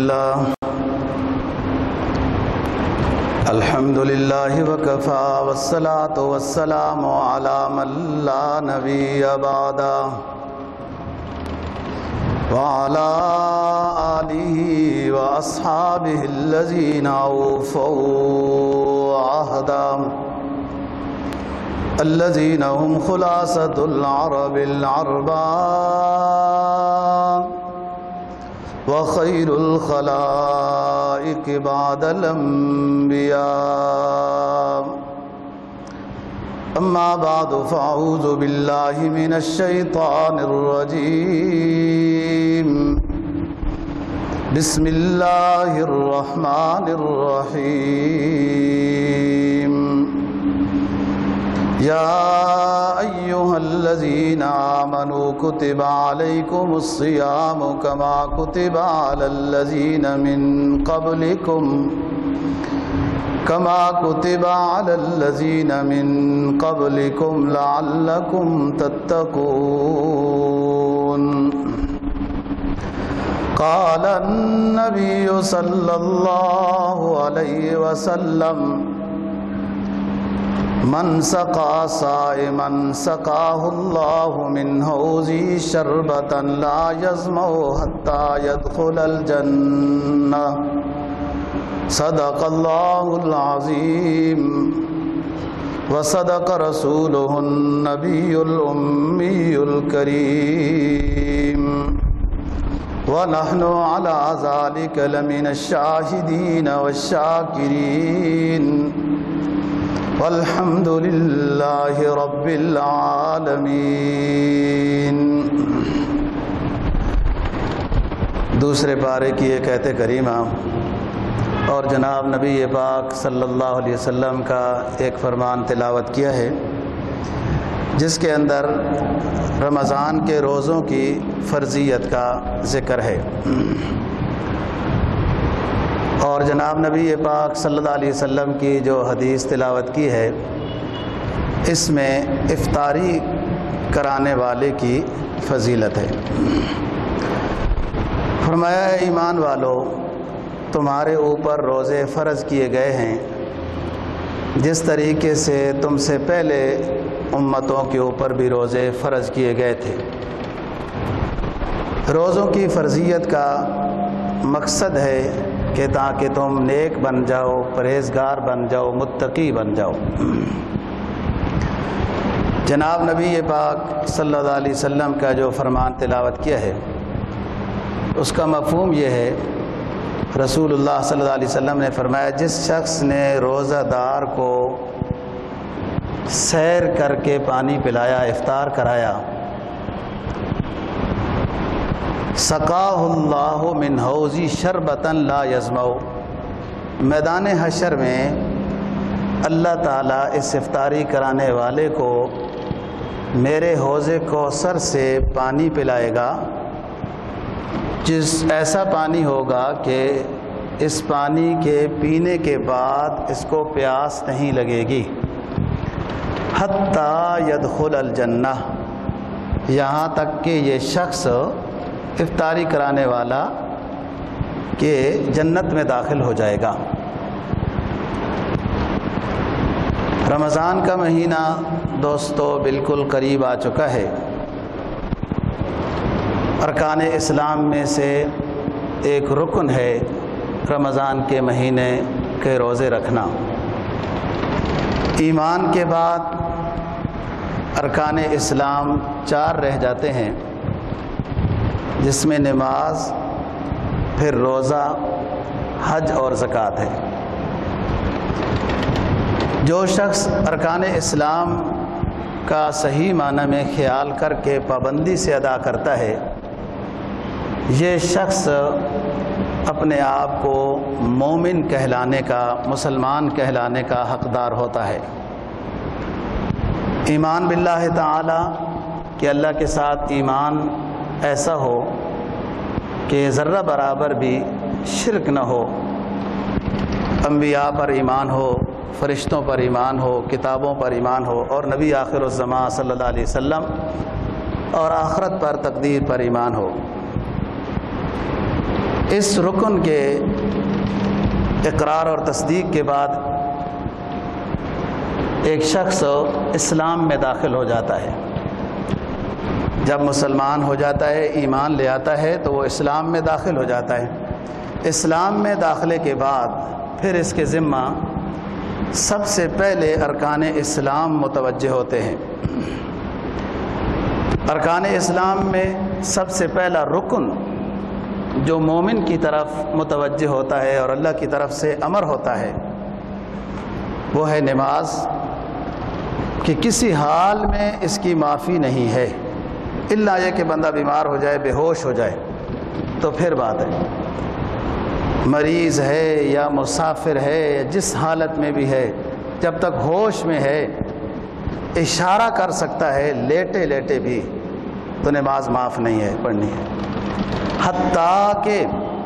الحمد للہ وکفا والصلاة والسلام علی من لا نبی بعدہ وعلی آلہ واصحابہ الذین اوفوا عہدا الذین هم خلاصۃ العرب العرباء وخير الخلائق بعد الأنبياء أما بعد فأعوذ بالله من الشيطان الرجيم بسم الله الرحمن الرحيم يا أيها الذين آمنوا كتب عليكم الصيام كما كتب على الذين من قبلكم لعلكم تتقون قال النبي صلى الله عليه وسلم من سقى صائما سقاه الله من حوضه شربة لا يظمأ حتى يدخل الجنة صدق الله العظيم وصدق رسوله النبي الأمي الكريم ونحن على ذلك لمن الشاهدين والشاكرين والحمد للہ رب العالمین۔ دوسرے پارے کی ایک آیت کریمہ اور جناب نبی پاک صلی اللہ علیہ وسلم کا ایک فرمان تلاوت کیا ہے، جس کے اندر رمضان کے روزوں کی فرضیت کا ذکر ہے، اور جناب نبی پاک صلی اللہ علیہ وسلم کی جو حدیث تلاوت کی ہے، اس میں افطاری کرانے والے کی فضیلت ہے۔ فرمایا ہے ایمان والو، تمہارے اوپر روزے فرض کیے گئے ہیں جس طریقے سے تم سے پہلے امتوں کے اوپر بھی روزے فرض کیے گئے تھے۔ روزوں کی فرضیت کا مقصد ہے کہ تاکہ تم نیک بن جاؤ، پرہیزگار بن جاؤ، متقی بن جاؤ۔ جناب نبی پاک صلی اللہ علیہ وسلم کا جو فرمان تلاوت کیا ہے، اس کا مفہوم یہ ہے، رسول اللہ صلی اللہ علیہ وسلم نے فرمایا، جس شخص نے روزہ دار کو سیر کر کے پانی پلایا، افطار کرایا، سقاہ اللہ من حوضی شربۃ لا یظمأ، میدان حشر میں اللہ تعالیٰ اس افطاری کرانے والے کو میرے حوض کوثر سے پانی پلائے گا، جس ایسا پانی ہوگا کہ اس پانی کے پینے کے بعد اس کو پیاس نہیں لگے گی، حتیٰ یدخل الجنہ، یہاں تک کہ یہ شخص افطاری کرانے والا کہ جنت میں داخل ہو جائے گا۔ رمضان کا مہینہ دوستو بالکل قریب آ چکا ہے۔ ارکان اسلام میں سے ایک رکن ہے رمضان کے مہینے کے روزے رکھنا۔ ایمان کے بعد ارکان اسلام 4 رہ جاتے ہیں، جس میں نماز، پھر روزہ، حج اور زکوٰۃ ہے۔ جو شخص ارکان اسلام کا صحیح معنی میں خیال کر کے پابندی سے ادا کرتا ہے، یہ شخص اپنے آپ کو مومن کہلانے کا، مسلمان کہلانے کا حقدار ہوتا ہے۔ ایمان باللہ تعالی کہ اللہ کے ساتھ ایمان ایسا ہو کہ ذرہ برابر بھی شرک نہ ہو، انبیاء پر ایمان ہو، فرشتوں پر ایمان ہو، کتابوں پر ایمان ہو، اور نبی آخر الزمان صلی اللہ علیہ وسلم اور آخرت پر، تقدیر پر ایمان ہو۔ اس رکن کے اقرار اور تصدیق کے بعد ایک شخص اسلام میں داخل ہو جاتا ہے. جب مسلمان ہو جاتا ہے، ایمان لے آتا ہے، تو وہ اسلام میں داخل ہو جاتا ہے. اسلام میں داخلے کے بعد پھر اس کے ذمہ سب سے پہلے ارکان اسلام متوجہ ہوتے ہیں. ارکان اسلام میں سب سے پہلا رکن جو مومن کی طرف متوجہ ہوتا ہے اور اللہ کی طرف سے امر ہوتا ہے وہ ہے نماز، کہ کسی حال میں اس کی معافی نہیں ہے، الا یہ کہ بندہ بیمار ہو جائے، بے ہوش ہو جائے تو پھر بات ہے. مریض ہے یا مسافر ہے یا جس حالت میں بھی ہے، جب تک ہوش میں ہے، اشارہ کر سکتا ہے لیٹے لیٹے بھی، تو نماز معاف نہیں ہے، پڑھنی ہے. حتیٰ کہ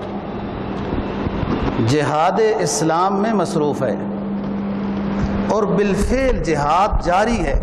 جہاد اسلام میں مصروف ہے اور بالفعل جہاد جاری ہے،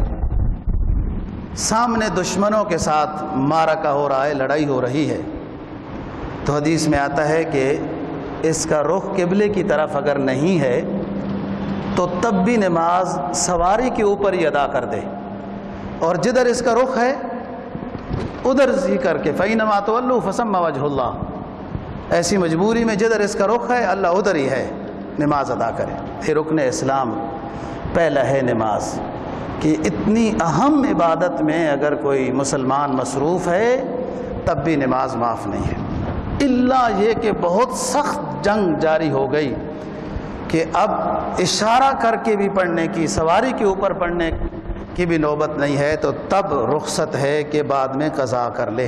سامنے دشمنوں کے ساتھ معرکہ ہو رہا ہے، لڑائی ہو رہی ہے، تو حدیث میں آتا ہے کہ اس کا رخ قبلے کی طرف اگر نہیں ہے تو تب بھی نماز سواری کے اوپر ہی ادا کر دے، اور جدھر اس کا رخ ہے ادھر ہی کر کے فَإِنَّمَا تُوَلُّوا فَثَمَّ وَجْهُ اللَّهِ، ایسی مجبوری میں جدھر اس کا رخ ہے اللہ ادھر ہی ہے، نماز ادا کرے. یہ رکن اسلام پہلا ہے نماز، کہ اتنی اہم عبادت میں اگر کوئی مسلمان مصروف ہے تب بھی نماز معاف نہیں ہے، الا یہ کہ بہت سخت جنگ جاری ہو گئی کہ اب اشارہ کر کے بھی پڑھنے کی، سواری کے اوپر پڑھنے کی بھی نوبت نہیں ہے، تو تب رخصت ہے کہ بعد میں قضا کر لے.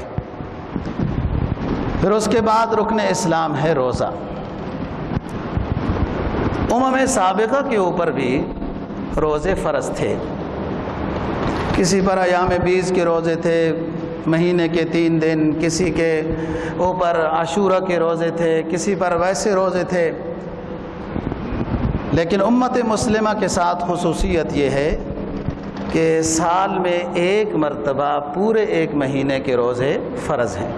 پھر اس کے بعد رکن اسلام ہے روزہ. سابقہ کے اوپر بھی روزے فرض تھے، کسی پر ایام 20 کے روزے تھے، مہینے کے 3 دن، کسی کے اوپر عاشورہ کے روزے تھے، کسی پر ویسے روزے تھے. لیکن امت مسلمہ کے ساتھ خصوصیت یہ ہے کہ سال میں ایک مرتبہ پورے 1 مہینے کے روزے فرض ہیں،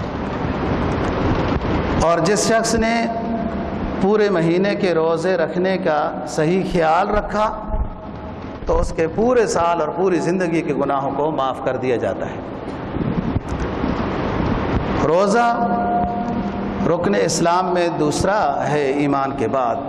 اور جس شخص نے پورے مہینے کے روزے رکھنے کا صحیح خیال رکھا تو اس کے پورے سال اور پوری زندگی کے گناہوں کو معاف کر دیا جاتا ہے. روزہ رکن اسلام میں دوسرا ہے ایمان کے بعد.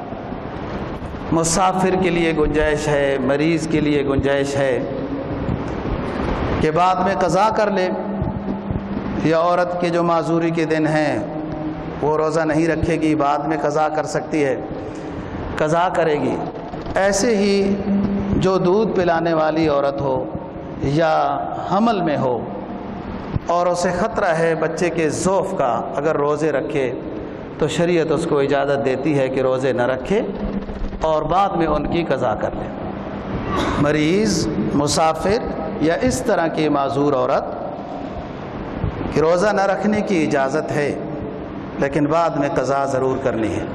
مسافر کے لیے گنجائش ہے، مریض کے لیے گنجائش ہے کہ بعد میں قضا کر لے، یا عورت کے جو معذوری کے دن ہیں وہ روزہ نہیں رکھے گی، بعد میں قضا کر سکتی ہے، قضا کرے گی. ایسے ہی جو دودھ پلانے والی عورت ہو یا حمل میں ہو اور اسے خطرہ ہے بچے کے ضعف کا، اگر روزے رکھے تو شریعت اس کو اجازت دیتی ہے کہ روزے نہ رکھے اور بعد میں ان کی قضا کر لے. مریض، مسافر یا اس طرح کی معذور عورت کہ روزہ نہ رکھنے کی اجازت ہے لیکن بعد میں قضا ضرور کرنی ہے.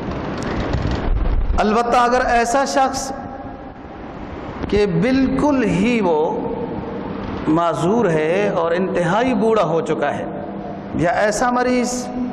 البتہ اگر ایسا شخص کہ بالکل ہی وہ معذور ہے اور انتہائی بوڑھا ہو چکا ہے، یا ایسا مریض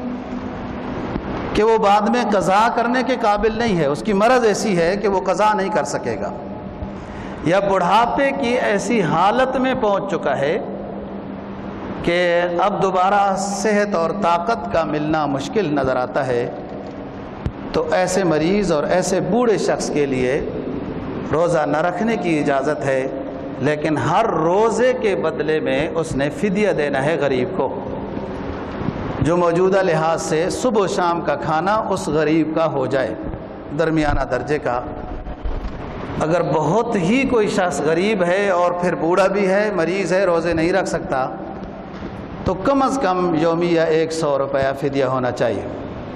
کہ وہ بعد میں قضا کرنے کے قابل نہیں ہے، اس کی مرض ایسی ہے کہ وہ قضا نہیں کر سکے گا، یا بڑھاپے کی ایسی حالت میں پہنچ چکا ہے کہ اب دوبارہ صحت اور طاقت کا ملنا مشکل نظر آتا ہے، تو ایسے مریض اور ایسے بوڑھے شخص کے لیے روزہ نہ رکھنے کی اجازت ہے، لیکن ہر روزے کے بدلے میں اس نے فدیہ دینا ہے غریب کو، جو موجودہ لحاظ سے صبح و شام کا کھانا اس غریب کا ہو جائے، درمیانہ درجے کا. اگر بہت ہی کوئی شخص غریب ہے اور پھر بوڑھا بھی ہے، مریض ہے، روزے نہیں رکھ سکتا، تو کم از کم یومیہ 100 روپیہ فدیہ ہونا چاہیے.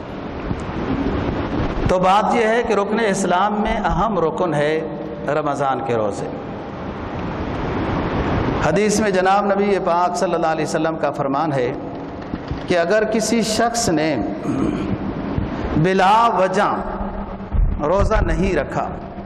تو بات یہ ہے کہ رکن اسلام میں اہم رکن ہے رمضان کے روزے. حدیث میں جناب نبی پاک صلی اللہ علیہ وسلم کا فرمان ہے کہ اگر کسی شخص نے بلا وجہ روزہ نہیں رکھا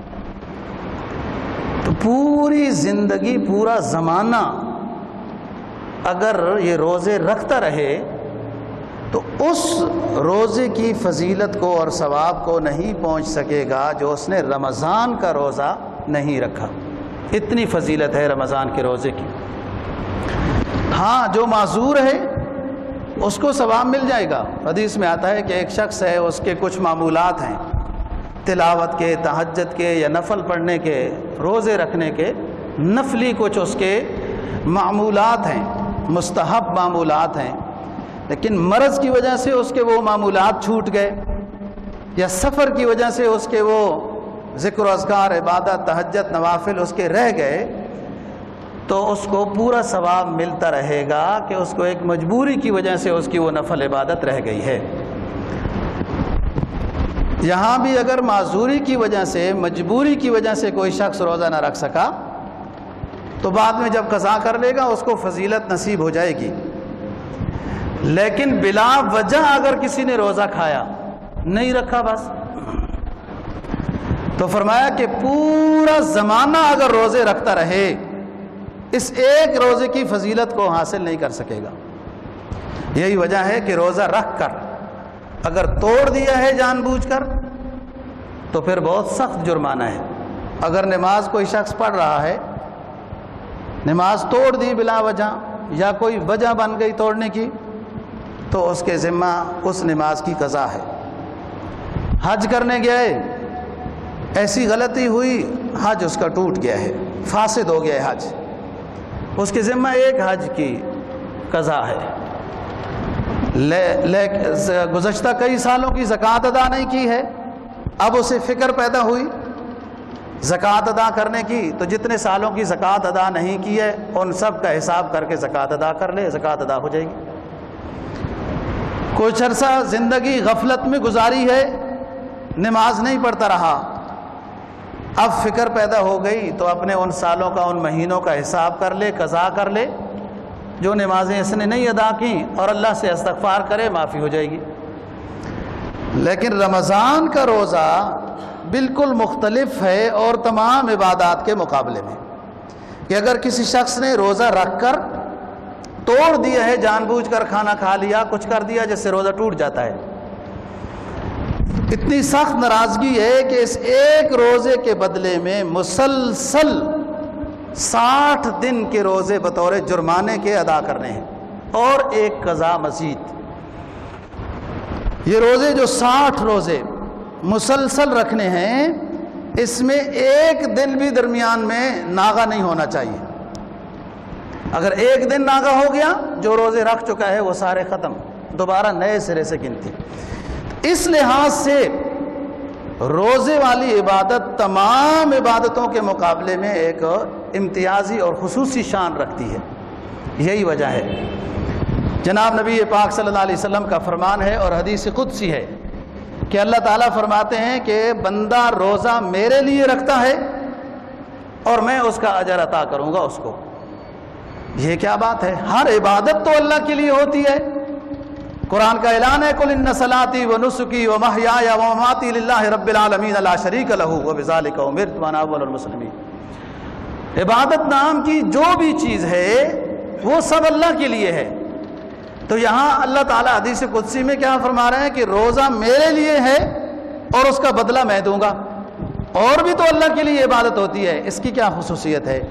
تو پوری زندگی، پورا زمانہ اگر یہ روزے رکھتا رہے تو اس روزے کی فضیلت کو اور ثواب کو نہیں پہنچ سکے گا جو اس نے رمضان کا روزہ نہیں رکھا۔ اتنی فضیلت ہے رمضان کے روزے کی۔ ہاں جو معذور ہے اس کو ثواب مل جائے گا۔ حدیث میں آتا ہے کہ ایک شخص ہے، اس کے کچھ معمولات ہیں، تلاوت کے، تہجد کے یا نفل پڑھنے کے، روزے رکھنے کے، نفلی کچھ اس کے معمولات ہیں، مستحب معمولات ہیں، لیکن مرض کی وجہ سے اس کے وہ معمولات چھوٹ گئے، یا سفر کی وجہ سے اس کے وہ ذکر و اذکار، عبادت، تہجد، نوافل اس کے رہ گئے، تو اس کو پورا ثواب ملتا رہے گا کہ اس کو ایک مجبوری کی وجہ سے اس کی وہ نفل عبادت رہ گئی ہے۔ یہاں بھی اگر معذوری کی وجہ سے، مجبوری کی وجہ سے کوئی شخص روزہ نہ رکھ سکا تو بعد میں جب قضا کر لے گا اس کو فضیلت نصیب ہو جائے گی۔ لیکن بلا وجہ اگر کسی نے روزہ کھایا، نہیں رکھا بس، تو فرمایا کہ پورا زمانہ اگر روزے رکھتا رہے اس ایک روزے کی فضیلت کو حاصل نہیں کر سکے گا۔ یہی وجہ ہے کہ روزہ رکھ کر اگر توڑ دیا ہے جان بوجھ کر تو پھر بہت سخت جرمانہ ہے۔ اگر نماز کوئی شخص پڑھ رہا ہے، نماز توڑ دی بلا وجہ یا کوئی وجہ بن گئی توڑنے کی، تو اس کے ذمہ اس نماز کی قضا ہے۔ حج کرنے گئے، ایسی غلطی ہوئی، حج اس کا ٹوٹ گیا ہے، فاسد ہو گیا ہے حج، اس کے ذمہ ایک حج کی قضا ہے۔ گزشتہ کئی سالوں کی زکوٰۃ ادا نہیں کی ہے، اب اسے فکر پیدا ہوئی زکوٰۃ ادا کرنے کی، تو جتنے سالوں کی زکوٰۃ ادا نہیں کی ہے ان سب کا حساب کر کے زکوٰۃ ادا کر لے، زکوٰۃ ادا ہو جائے گی۔ کچھ عرصہ زندگی غفلت میں گزاری ہے، نماز نہیں پڑھتا رہا، اب فکر پیدا ہو گئی تو اپنے ان سالوں کا، ان مہینوں کا حساب کر لے، قضا کر لے، جو نمازیں اس نے نہیں ادا کی، اور اللہ سے استغفار کرے، معافی ہو جائے گی۔ لیکن رمضان کا روزہ بالکل مختلف ہے اور تمام عبادات کے مقابلے میں، کہ اگر کسی شخص نے روزہ رکھ کر توڑ دیا ہے، جان بوجھ کر کھانا کھا لیا، کچھ کر دیا جس سے روزہ ٹوٹ جاتا ہے، اتنی سخت ناراضگی ہے کہ اس ایک روزے کے بدلے میں مسلسل 60 دن کے روزے بطور جرمانے کے ادا کرنے ہیں، اور ایک قضا مزید۔ یہ روزے جو 60 روزے مسلسل رکھنے ہیں، اس میں ایک دن بھی درمیان میں ناغہ نہیں ہونا چاہیے۔ اگر ایک دن ناغہ ہو گیا، جو روزے رکھ چکا ہے وہ سارے ختم، دوبارہ نئے سرے سے گنتی۔ اس لحاظ سے روزے والی عبادت تمام عبادتوں کے مقابلے میں ایک امتیازی اور خصوصی شان رکھتی ہے۔ یہی وجہ ہے، جناب نبی پاک صلی اللہ علیہ وسلم کا فرمان ہے اور حدیث قدسی ہے کہ اللہ تعالیٰ فرماتے ہیں کہ بندہ روزہ میرے لیے رکھتا ہے اور میں اس کا اجر عطا کروں گا اس کو۔ یہ کیا بات ہے، ہر عبادت تو اللہ کے لیے ہوتی ہے۔ قرآن کا اعلان ہے، قل ان صلاتی و نسکی و محیای و مماتی للہ رب العالمین لا شریک لہ وبذالک امرت وانا اول المسلمین۔ عبادت نام کی جو بھی چیز ہے وہ سب اللہ کے لیے ہے۔ تو یہاں اللہ تعالیٰ حدیث قدسی میں کیا فرما رہے ہیں کہ روزہ میرے لیے ہے اور اس کا بدلہ میں دوں گا۔ اور بھی تو اللہ کے لیے عبادت ہوتی ہے، اس کی کیا خصوصیت ہے؟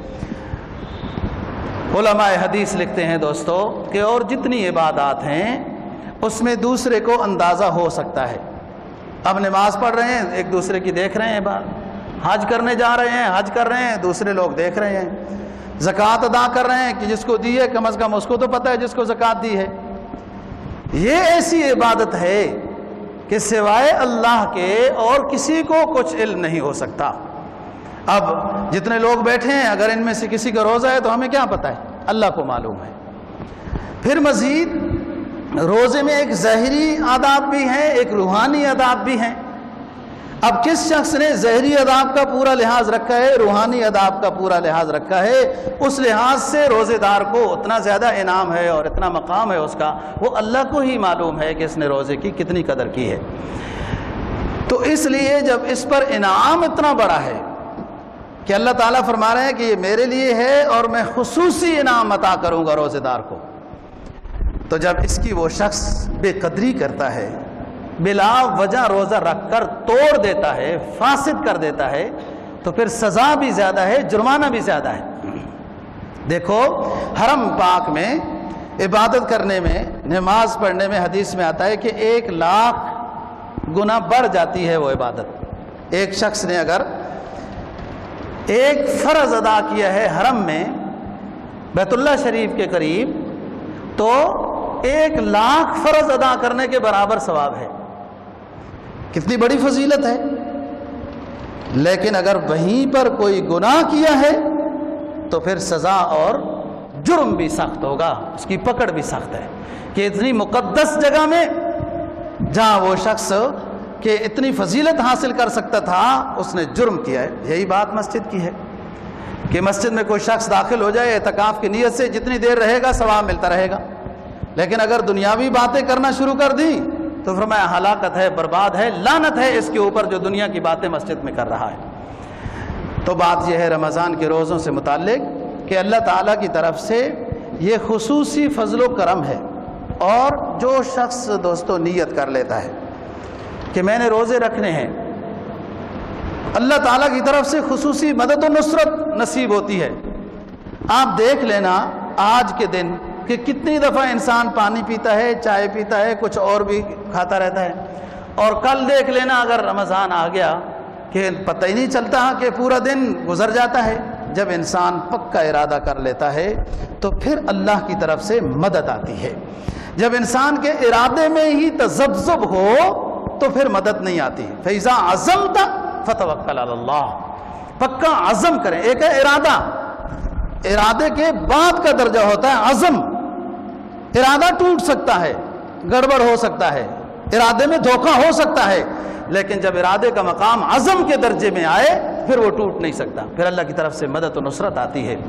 علماء حدیث لکھتے ہیں دوستو کہ اور جتنی عبادات ہیں اس میں دوسرے کو اندازہ ہو سکتا ہے۔ اب نماز پڑھ رہے ہیں، ایک دوسرے کی دیکھ رہے ہیں بات، حج کرنے جا رہے ہیں، حج کر رہے ہیں، دوسرے لوگ دیکھ رہے ہیں، زکوٰۃ ادا کر رہے ہیں کہ جس کو دی ہے کم از کم اس کو تو پتہ ہے جس کو زکوٰۃ دی ہے۔ یہ ایسی عبادت ہے کہ سوائے اللہ کے اور کسی کو کچھ علم نہیں ہو سکتا۔ اب جتنے لوگ بیٹھے ہیں، اگر ان میں سے کسی کا روزہ ہے تو ہمیں کیا پتہ ہے؟ اللہ کو معلوم ہے۔ پھر مزید روزے میں ایک ظاہری آداب بھی ہیں، ایک روحانی آداب بھی ہیں۔ اب کس شخص نے ظاہری آداب کا پورا لحاظ رکھا ہے، روحانی آداب کا پورا لحاظ رکھا ہے، اس لحاظ سے روزے دار کو اتنا زیادہ انعام ہے اور اتنا مقام ہے اس کا، وہ اللہ کو ہی معلوم ہے کہ اس نے روزے کی کتنی قدر کی ہے۔ تو اس لیے جب اس پر انعام اتنا بڑا ہے کہ اللہ تعالیٰ فرما رہے ہیں کہ یہ میرے لیے ہے اور میں خصوصی انعام عطا کروں گا روزے دار کو، تو جب اس کی وہ شخص بے قدری کرتا ہے، بلا وجہ روزہ رکھ کر توڑ دیتا ہے، فاسد کر دیتا ہے، تو پھر سزا بھی زیادہ ہے، جرمانہ بھی زیادہ ہے۔ دیکھو حرم پاک میں عبادت کرنے میں، نماز پڑھنے میں حدیث میں آتا ہے کہ 1,00,000 گنا بڑھ جاتی ہے وہ عبادت۔ ایک شخص نے اگر ایک فرض ادا کیا ہے حرم میں بیت اللہ شریف کے قریب، تو 1,00,000 فرض ادا کرنے کے برابر ثواب ہے۔ کتنی بڑی فضیلت ہے۔ لیکن اگر وہیں پر کوئی گناہ کیا ہے تو پھر سزا اور جرم بھی سخت ہوگا، اس کی پکڑ بھی سخت ہے کہ اتنی مقدس جگہ میں جہاں وہ شخص کہ اتنی فضیلت حاصل کر سکتا تھا اس نے جرم کیا ہے۔ یہی بات مسجد کی ہے کہ مسجد میں کوئی شخص داخل ہو جائے اعتکاف کی نیت سے، جتنی دیر رہے گا ثواب ملتا رہے گا، لیکن اگر دنیاوی باتیں کرنا شروع کر دی تو فرمایا ہلاکت ہے، برباد ہے، لعنت ہے اس کے اوپر جو دنیا کی باتیں مسجد میں کر رہا ہے۔ تو بات یہ ہے رمضان کے روزوں سے متعلق کہ اللہ تعالیٰ کی طرف سے یہ خصوصی فضل و کرم ہے، اور جو شخص دوستو نیت کر لیتا ہے کہ میں نے روزے رکھنے ہیں، اللہ تعالیٰ کی طرف سے خصوصی مدد و نصرت نصیب ہوتی ہے۔ آپ دیکھ لینا آج کے دن کہ کتنی دفعہ انسان پانی پیتا ہے، چائے پیتا ہے، کچھ اور بھی کھاتا رہتا ہے، اور کل دیکھ لینا اگر رمضان آ گیا کہ پتہ ہی نہیں چلتا کہ پورا دن گزر جاتا ہے۔ جب انسان پکا ارادہ کر لیتا ہے تو پھر اللہ کی طرف سے مدد آتی ہے۔ جب انسان کے ارادے میں ہی تذبذب ہو تو پھر مدد نہیں آتی۔ فَإِذَا عَزَمْتَ فَتَوَكَّلْ عَلَى اللَّهِ، پکا عزم کریں۔ ایک ہے ارادہ، ارادے کے بعد کا درجہ ہوتا ہے عزم۔ ارادہ ٹوٹ سکتا ہے، گڑبڑ ہو سکتا ہے، ارادے میں دھوکہ ہو سکتا ہے، لیکن جب ارادے کا مقام عزم کے درجے میں آئے پھر وہ ٹوٹ نہیں سکتا، پھر اللہ کی طرف سے مدد و نصرت آتی ہے۔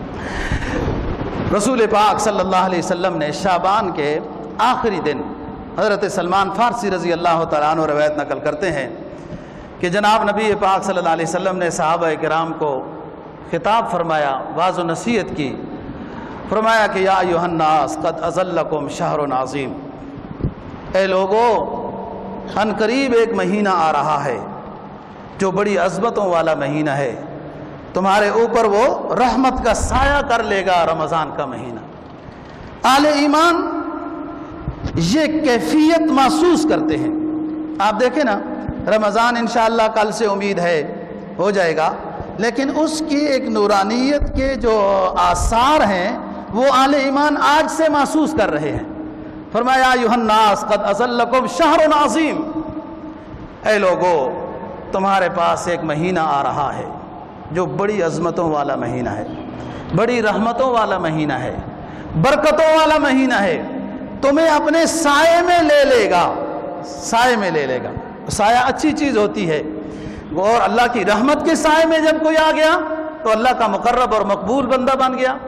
رسول پاک صلی اللہ علیہ وسلم نے شعبان کے آخری دن، حضرت سلمان فارسی رضی اللہ تعالیٰ عنہ روایت نقل کرتے ہیں کہ جناب نبی پاک صلی اللہ علیہ وسلم نے صحابہ کرام کو خطاب فرمایا، واعظ و نصیحت کی، فرمایا کہ یا ایھا الناس قد اظلکم شہر عظیم، اے لوگو ان قریب ایک مہینہ آ رہا ہے جو بڑی عظمتوں والا مہینہ ہے، تمہارے اوپر وہ رحمت کا سایہ کر لے گا، رمضان کا مہینہ۔ اہل ایمان یہ کیفیت محسوس کرتے ہیں۔ آپ دیکھیں نا، رمضان انشاءاللہ کل سے امید ہے ہو جائے گا، لیکن اس کی ایک نورانیت کے جو آثار ہیں وہ اہل ایمان آج سے محسوس کر رہے ہیں۔ فرمایا ایھا الناس قد اظلکم شہر عظیم، اے لوگو تمہارے پاس ایک مہینہ آ رہا ہے جو بڑی عظمتوں والا مہینہ ہے، بڑی رحمتوں والا مہینہ ہے، برکتوں والا مہینہ ہے، تمہیں اپنے سائے میں لے لے گا، سائے میں لے لے گا۔ سایہ اچھی چیز ہوتی ہے، اور اللہ کی رحمت کے سائے میں جب کوئی آ گیا تو اللہ کا مقرب اور مقبول بندہ بن گیا۔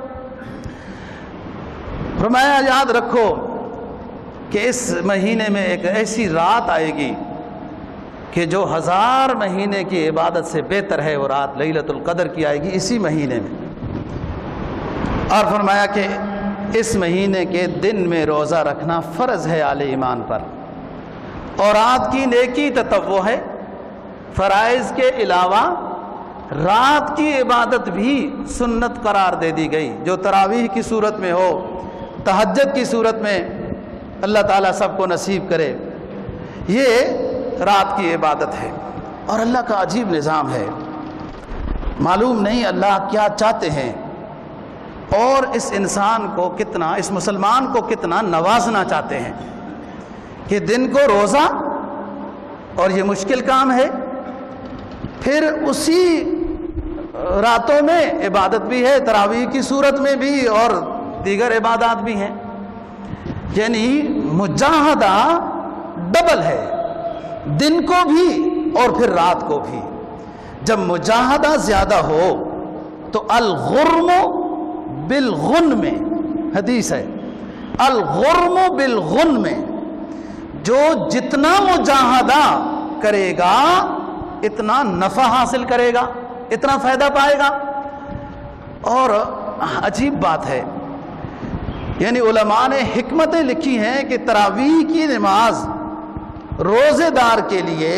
فرمایا یاد رکھو کہ اس مہینے میں ایک ایسی رات آئے گی کہ جو 1000 مہینے کی عبادت سے بہتر ہے، وہ رات لیلۃ القدر کی آئے گی اسی مہینے میں۔ اور فرمایا کہ اس مہینے کے دن میں روزہ رکھنا فرض ہے اہل ایمان پر، اور رات کی نیکی تطوع ہے۔ فرائض کے علاوہ رات کی عبادت بھی سنت قرار دے دی گئی، جو تراویح کی صورت میں ہو، تہجد کی صورت میں، اللہ تعالیٰ سب کو نصیب کرے، یہ رات کی عبادت ہے۔ اور اللہ کا عجیب نظام ہے، معلوم نہیں اللہ کیا چاہتے ہیں، اور اس انسان کو کتنا، اس مسلمان کو کتنا نوازنا چاہتے ہیں کہ دن کو روزہ، اور یہ مشکل کام ہے، پھر اسی راتوں میں عبادت بھی ہے، تراویح کی صورت میں بھی اور دیگر عبادات بھی ہیں، یعنی مجاہدہ ڈبل ہے، دن کو بھی اور پھر رات کو بھی۔ جب مجاہدہ زیادہ ہو تو الغرم بالغن میں، حدیث ہے الغرم بالغن میں، جو جتنا مجاہدہ کرے گا اتنا نفع حاصل کرے گا، اتنا فائدہ پائے گا۔ اور عجیب بات ہے یعنی علماء نے حکمتیں لکھی ہیں کہ تراویح کی نماز روزے دار کے لیے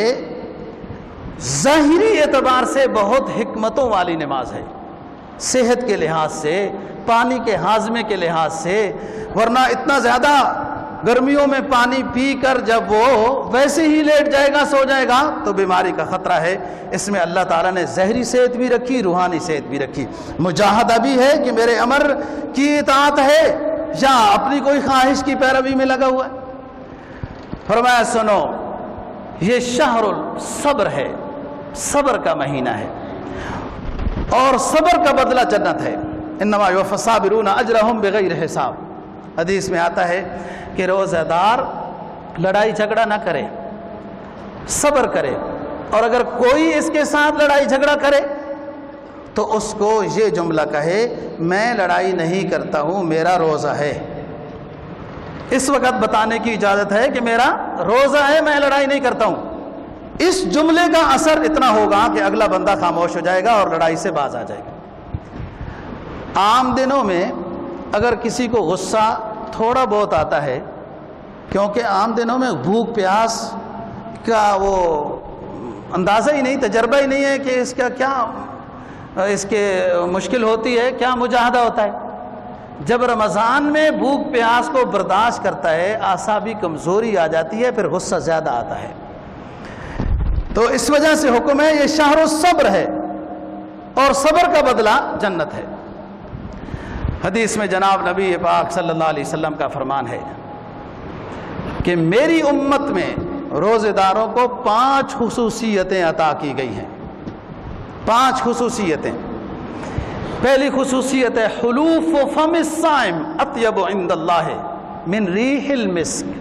ظاہری اعتبار سے بہت حکمتوں والی نماز ہے، صحت کے لحاظ سے، پانی کے ہاضمے کے لحاظ سے، ورنہ اتنا زیادہ گرمیوں میں پانی پی کر جب وہ ویسے ہی لیٹ جائے گا، سو جائے گا، تو بیماری کا خطرہ ہے۔ اس میں اللہ تعالیٰ نے ظاہری صحت بھی رکھی، روحانی صحت بھی رکھی، مجاہدہ بھی ہے کہ میرے امر کی اطاعت ہے یا اپنی کوئی خواہش کی پیروی میں لگا ہوا ہے۔ فرمایا سنو، یہ شہر الصبر ہے، صبر کا مہینہ ہے، اور صبر کا بدلہ جنت ہے۔ انما یوفی الصابرون اجرہم بغیر حساب۔ حدیث میں آتا ہے کہ روزہ دار لڑائی جھگڑا نہ کرے، صبر کرے، اور اگر کوئی اس کے ساتھ لڑائی جھگڑا کرے تو اس کو یہ جملہ کہے، میں لڑائی نہیں کرتا ہوں، میرا روزہ ہے۔ اس وقت بتانے کی اجازت ہے کہ میرا روزہ ہے، میں لڑائی نہیں کرتا ہوں۔ اس جملے کا اثر اتنا ہوگا کہ اگلا بندہ خاموش ہو جائے گا اور لڑائی سے باز آ جائے گا۔ عام دنوں میں اگر کسی کو غصہ تھوڑا بہت آتا ہے، کیونکہ عام دنوں میں بھوک پیاس کا وہ اندازہ ہی نہیں، تجربہ ہی نہیں ہے کہ اس کا کیا اس کے مشکل ہوتی ہے، کیا مجاہدہ ہوتا ہے۔ جب رمضان میں بھوک پیاس کو برداشت کرتا ہے، اعصابی کمزوری آ جاتی ہے، پھر غصہ زیادہ آتا ہے۔ تو اس وجہ سے حکم ہے، یہ شہر الصبر ہے، اور صبر کا بدلہ جنت ہے۔ حدیث میں جناب نبی پاک صلی اللہ علیہ وسلم کا فرمان ہے کہ میری امت میں روزے داروں کو 5 خصوصیتیں عطا کی گئی ہیں۔ 5 خصوصیتیں۔ پہلی خصوصیت ہے حلوف فم الصائم اطیب عند اللہ من ریح المسک۔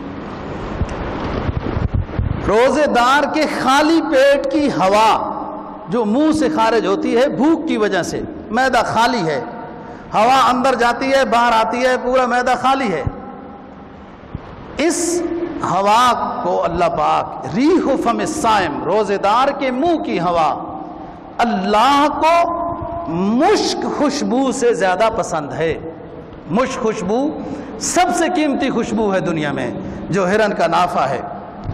روزے دار کے خالی پیٹ کی ہوا جو منہ سے خارج ہوتی ہے بھوک کی وجہ سے، معدہ خالی ہے، ہوا اندر جاتی ہے باہر آتی ہے، پورا معدہ خالی ہے، اس ہوا کو اللہ پاک ریح فم الصائم، روزے دار کے منہ کی ہوا، اللہ کو مشک خوشبو سے زیادہ پسند ہے۔ مشک خوشبو سب سے قیمتی خوشبو ہے دنیا میں، جو ہرن کا نافہ ہے،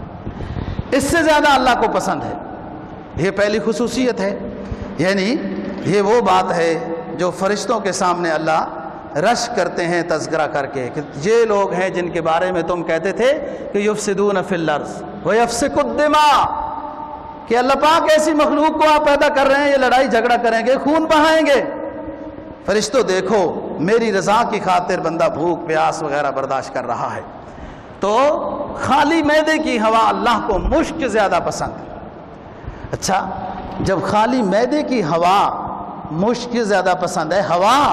اس سے زیادہ اللہ کو پسند ہے۔ یہ پہلی خصوصیت ہے، یعنی یہ وہ بات ہے جو فرشتوں کے سامنے اللہ رش کرتے ہیں تذکرہ کر کے کہ یہ لوگ ہیں جن کے بارے میں تم کہتے تھے کہ یفسدون فی الارض ویفسک الدماء، کہ اللہ پاک ایسی مخلوق کو آپ پیدا کر رہے ہیں، یہ لڑائی جھگڑا کریں گے، خون بہائیں گے۔ فرشتوں دیکھو، میری رضا کی خاطر بندہ بھوک پیاس وغیرہ برداشت کر رہا ہے۔ تو خالی معدے کی ہوا اللہ کو مشک زیادہ پسند ہے۔ اچھا، جب خالی معدے کی ہوا مشک زیادہ پسند ہے،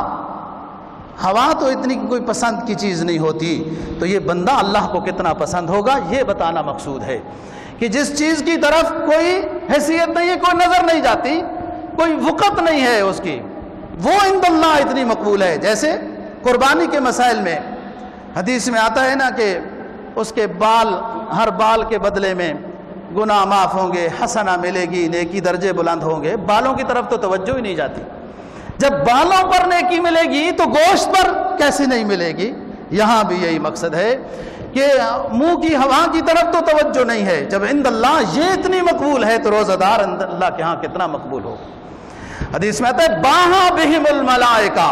ہوا تو اتنی کوئی پسند کی چیز نہیں ہوتی، تو یہ بندہ اللہ کو کتنا پسند ہوگا، یہ بتانا مقصود ہے کہ جس چیز کی طرف کوئی حیثیت نہیں ہے، کوئی نظر نہیں جاتی، کوئی وقت نہیں ہے اس کی، وہ عند اللہ اتنی مقبول ہے۔ جیسے قربانی کے مسائل میں حدیث میں آتا ہے نا کہ اس کے بال، ہر بال کے بدلے میں گناہ معاف ہوں گے، حسنہ ملے گی، نیکی درجے بلند ہوں گے۔ بالوں کی طرف تو توجہ ہی نہیں جاتی۔ جب بالوں پر نیکی ملے گی تو گوشت پر کیسے نہیں ملے گی؟ یہاں بھی یہی مقصد ہے کہ منہ کی ہوا کی طرف تو توجہ نہیں ہے۔ جب عند اللہ یہ اتنی مقبول ہے تو روزہ دار عند اللہ کے ہاں کتنا مقبول ہو۔ حدیث میں آتا ہے باہا بہم الملائکہ،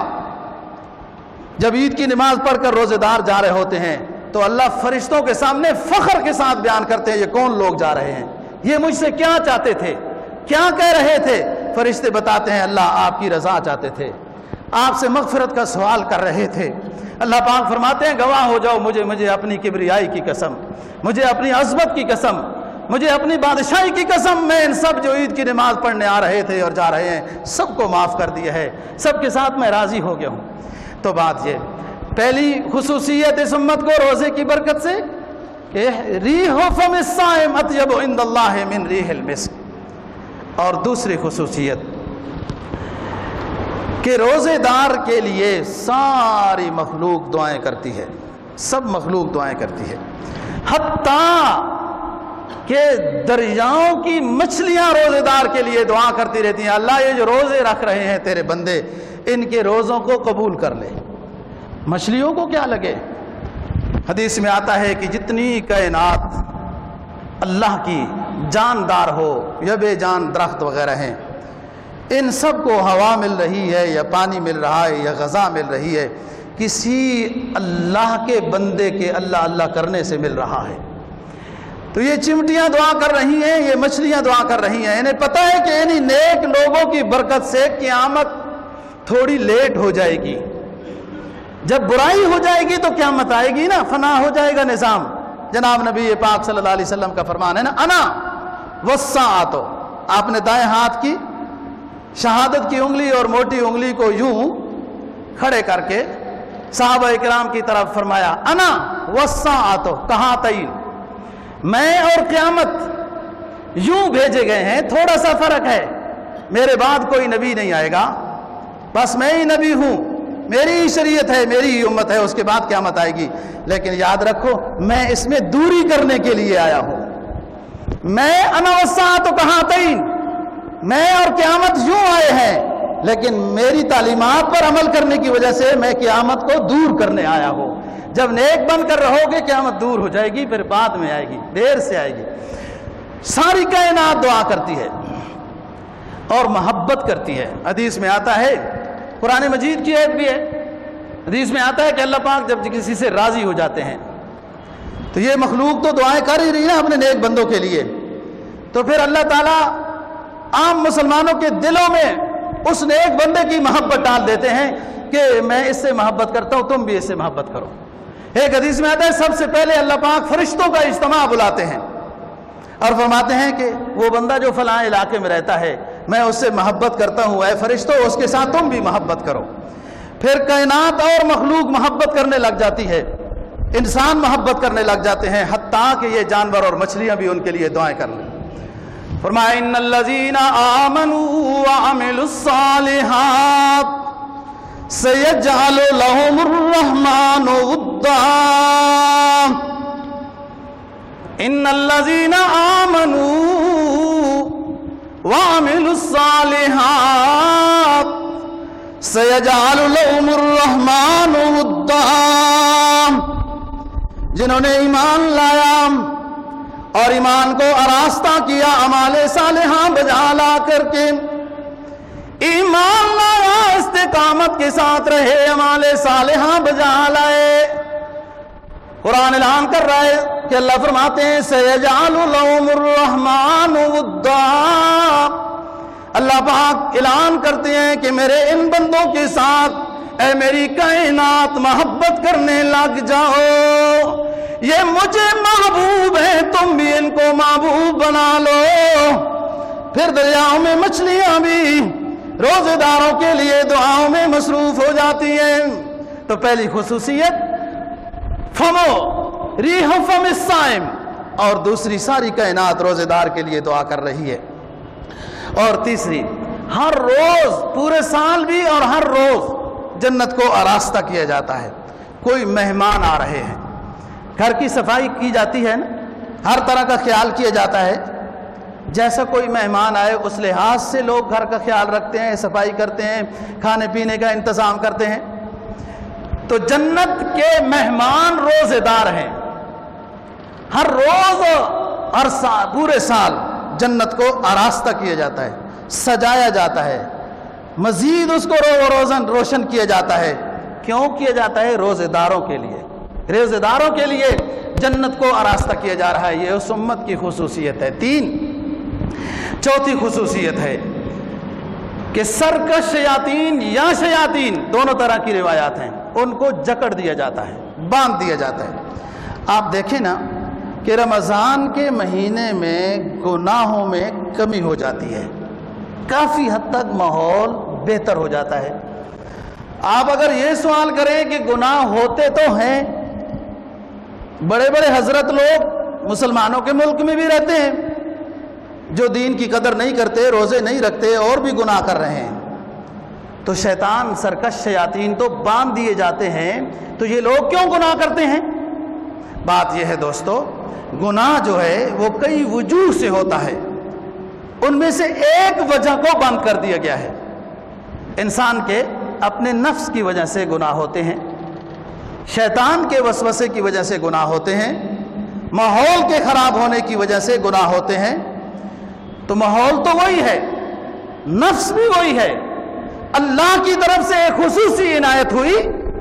جب عید کی نماز پڑھ کر روزے دار جا رہے ہوتے ہیں تو اللہ فرشتوں کے سامنے فخر کے ساتھ بیان کرتے ہیں، یہ کون لوگ جا رہے ہیں، یہ مجھ سے کیا چاہتے تھے، کیا کہہ رہے تھے؟ فرشتے بتاتے ہیں اللہ آپ کی رضا چاہتے تھے، آپ سے مغفرت کا سوال کر رہے تھے۔ اللہ پاک فرماتے ہیں گواہ ہو جاؤ، مجھے اپنی کبریائی کی قسم، مجھے اپنی عظمت کی قسم، مجھے اپنی بادشاہی کی قسم، میں ان سب جو عید کی نماز پڑھنے آ رہے تھے اور جا رہے ہیں سب کو معاف کر دیا ہے، سب کے ساتھ میں راضی ہو گیا ہوں۔ تو بات یہ پہلی خصوصیت اس امت کو روزے کی برکت سے کہ ریح فم الصائم اطیب عند اللہ من ریح المسک، اور دوسری خصوصیت کہ روزے دار کے لیے ساری مخلوق دعائیں کرتی ہے، سب مخلوق دعائیں کرتی ہے، حتیٰ کہ دریاؤں کی مچھلیاں روزے دار کے لیے دعا کرتی رہتی ہیں، اللہ یہ جو روزے رکھ رہے ہیں تیرے بندے، ان کے روزوں کو قبول کر لے۔ مچھلیوں کو کیا لگے؟ حدیث میں آتا ہے کہ جتنی کائنات اللہ کی جاندار ہو یا بے جان درخت وغیرہ ہیں، ان سب کو ہوا مل رہی ہے یا پانی مل رہا ہے یا غذا مل رہی ہے، کسی اللہ کے بندے کے اللہ اللہ کرنے سے مل رہا ہے۔ تو یہ چمٹیاں دعا کر رہی ہیں، یہ مچھلیاں دعا کر رہی ہیں، انہیں پتہ ہے کہ انہی نیک لوگوں کی برکت سے قیامت تھوڑی لیٹ ہو جائے گی۔ جب برائی ہو جائے گی تو قیامت آئے گی نا، فنا ہو جائے گا نظام۔ جناب نبی پاک صلی اللہ علیہ وسلم کا فرمان ہے نا، انا والساعۃ، آپ نے دائیں ہاتھ کی شہادت کی انگلی اور موٹی انگلی کو یوں کھڑے کر کے صحابہ اکرام کی طرف فرمایا، انا والساعۃ کہاتین، میں اور قیامت یوں بھیجے گئے ہیں، تھوڑا سا فرق ہے، میرے بعد کوئی نبی نہیں آئے گا، بس میں ہی نبی ہوں، میری ہی شریعت ہے، میری ہی امت ہے، اس کے بعد قیامت آئے گی۔ لیکن یاد رکھو میں اس میں دوری کرنے کے لیے آیا ہوں، میں انا والساعۃ کہاتین، میں اور قیامت یوں آئے ہیں، لیکن میری تعلیمات پر عمل کرنے کی وجہ سے میں قیامت کو دور کرنے آیا ہوں۔ جب نیک بن کر رہو گے قیامت دور ہو جائے گی، پھر بعد میں آئے گی، دیر سے آئے گی۔ ساری کائنات دعا کرتی ہے اور محبت کرتی ہے۔ حدیث میں آتا ہے، قرآن مجید کی آیت بھی ہے، حدیث میں آتا ہے کہ اللہ پاک جب کسی سے راضی ہو جاتے ہیں تو یہ مخلوق تو دعائیں کر ہی رہی ہے اپنے نیک بندوں کے لیے، تو پھر اللہ تعالیٰ عام مسلمانوں کے دلوں میں اس نیک بندے کی محبت ڈال دیتے ہیں کہ میں اس سے محبت کرتا ہوں، تم بھی اس سے محبت کرو۔ ایک حدیث میں آتا ہے سب سے پہلے اللہ پاک فرشتوں کا اجتماع بلاتے ہیں اور فرماتے ہیں کہ وہ بندہ جو فلاں علاقے میں رہتا ہے میں اس سے محبت کرتا ہوں، اے فرشتوں اس کے ساتھ تم بھی محبت کرو۔ پھر کائنات اور مخلوق محبت کرنے لگ جاتی ہے، انسان محبت کرنے لگ جاتے ہیں، حتیٰ کہ یہ جانور اور مچھلیاں بھی ان کے لیے دعائیں کر لیں۔ فرمایا ان الذین آمنوا وعملوا الصالحات سیجعل لهم الرحمن ودا، ان الذین آمنوا وعملوا الصالحات سیجعل لهم الرحمن ودا، جنہوں نے ایمان لایا اور ایمان کو آراستہ کیا اعمال صالحہ بجا لا کر کے، ایمان لایا استقامت کے ساتھ رہے، اعمال صالحہ بجا لائے۔ قرآن اعلان کر رہا ہے کہ اللہ فرماتے ہیں سیجعل لهم الرحمن ودا، اللہ پاک اعلان کرتے ہیں کہ میرے ان بندوں کے ساتھ اے میری کائنات محبت کرنے لگ جاؤ، یہ مجھے محبوب ہے، تم بھی ان کو محبوب بنا لو۔ پھر دریاؤں میں مچھلیاں بھی روزے داروں کے لیے دعاؤں میں مصروف ہو جاتی ہیں۔ تو پہلی خصوصیت فمو ریح فم الصائم، اور دوسری ساری کائنات روزے دار کے لیے دعا کر رہی ہے، اور تیسری ہر روز پورے سال بھی اور ہر روز جنت کو آراستہ کیا جاتا ہے۔ کوئی مہمان آ رہے ہیں، گھر کی صفائی کی جاتی ہے نا، ہر طرح کا خیال کیا جاتا ہے، جیسا کوئی مہمان آئے اس لحاظ سے لوگ گھر کا خیال رکھتے ہیں، صفائی کرتے ہیں، کھانے پینے کا انتظام کرتے ہیں۔ تو جنت کے مہمان روزے دار ہیں، ہر روز ہر پورے سال جنت کو آراستہ کیا جاتا ہے، سجایا جاتا ہے، مزید اس کو روشن کیا جاتا ہے۔ کیوں کیا جاتا ہے؟ روزے داروں کے لیے، روزے داروں کے لیے جنت کو آراستہ کیا جا رہا ہے۔ یہ اس امت کی خصوصیت ہے۔ چوتھی خصوصیت ہے کہ سرکش شیاطین یا شیاطین دونوں طرح کی روایات ہیں، ان کو جکڑ دیا جاتا ہے، باندھ دیا جاتا ہے۔ آپ دیکھیں نا کہ رمضان کے مہینے میں گناہوں میں کمی ہو جاتی ہے، کافی حد تک ماحول بہتر ہو جاتا ہے۔ آپ اگر یہ سوال کریں کہ گناہ ہوتے تو ہیں، بڑے بڑے حضرت لوگ مسلمانوں کے ملک میں بھی رہتے ہیں جو دین کی قدر نہیں کرتے، روزے نہیں رکھتے اور بھی گناہ کر رہے ہیں، تو شیطان سرکش شیاطین تو باندھ دیے جاتے ہیں، تو یہ لوگ کیوں گناہ کرتے ہیں؟ بات یہ ہے دوستو، گناہ جو ہے وہ کئی وجوہ سے ہوتا ہے، ان میں سے ایک وجہ کو بند کر دیا گیا ہے۔ انسان کے اپنے نفس کی وجہ سے گناہ ہوتے ہیں، شیطان کے وسوسے کی وجہ سے گناہ ہوتے ہیں، ماحول کے خراب ہونے کی وجہ سے گناہ ہوتے ہیں۔ تو ماحول تو وہی ہے، نفس بھی وہی ہے۔ اللہ کی طرف سے ایک خصوصی عنایت ہوئی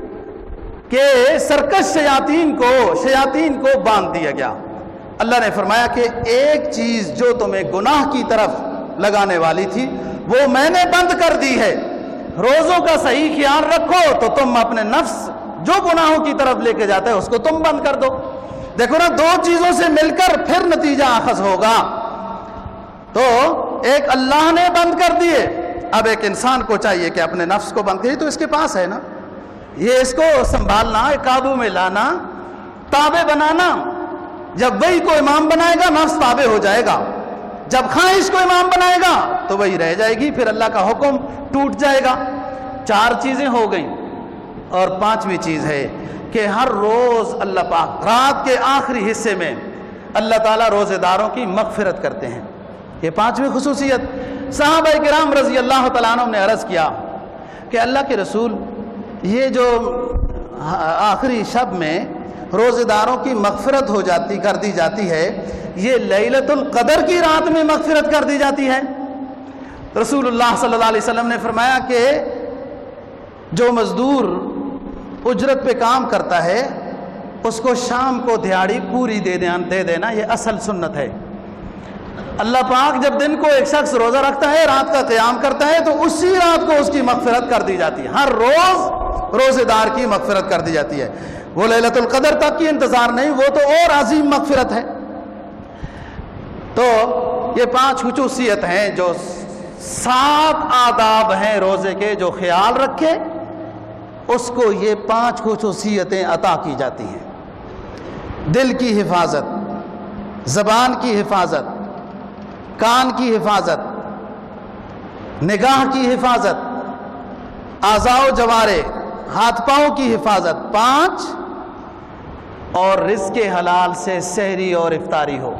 کہ سرکش شیاطین کو باندھ دیا گیا۔ اللہ نے فرمایا کہ ایک چیز جو تمہیں گناہ کی طرف لگانے والی تھی وہ میں نے بند کر دی ہے۔ روزوں کا صحیح خیال رکھو تو تم اپنے نفس جو گناہوں کی طرف لے کے جاتا ہے اس کو تم بند کر دو۔ دیکھو نا، دو چیزوں سے مل کر پھر نتیجہ اخذ ہوگا۔ تو ایک اللہ نے بند کر دیے، اب ایک انسان کو چاہیے کہ اپنے نفس کو بند کرے، تو اس کے پاس ہے نا، یہ اس کو سنبھالنا، قابو میں لانا، تابع بنانا۔ جب وہی کو امام بنائے گا نفس تابع ہو جائے گا، جب خواہش کو امام بنائے گا تو وہی رہ جائے گی، پھر اللہ کا حکم ٹوٹ جائے گا۔ 4 چیزیں ہو گئیں، اور 5ویں چیز ہے کہ ہر روز اللہ پاک رات کے آخری حصے میں اللہ تعالیٰ روزے داروں کی مغفرت کرتے ہیں۔ یہ 5ویں خصوصیت۔ صحابہ کرام رضی اللہ تعالیٰ عنہ نے عرض کیا کہ اللہ کے رسول، یہ جو آخری شب میں روزے داروں کی مغفرت کر دی جاتی ہے، یہ لیلۃ القدر کی رات میں مغفرت کر دی جاتی ہے؟ رسول اللہ صلی اللہ علیہ وسلم نے فرمایا کہ جو مزدور اجرت پہ کام کرتا ہے اس کو شام کو دیہاڑی پوری دے دینا، یہ اصل سنت ہے۔ اللہ پاک جب دن کو ایک شخص روزہ رکھتا ہے، رات کا قیام کرتا ہے، تو اسی رات کو اس کی مغفرت کر دی جاتی ہے۔ ہر روز روزے دار کی مغفرت کر دی جاتی ہے، وہ لیلۃ القدر تک کی انتظار نہیں، وہ تو اور عظیم مغفرت ہے۔ تو یہ 5 خصوصیت ہیں، جو 7 آداب ہیں روزے کے، جو خیال رکھے اس کو یہ 5 خصوصیتیں عطا کی جاتی ہیں۔ دل کی حفاظت، زبان کی حفاظت، کان کی حفاظت، نگاہ کی حفاظت، اعضاء و جوارح، ہاتھ پاؤں کی حفاظت 5، اور رزق حلال سے سحری اور افطاری ہو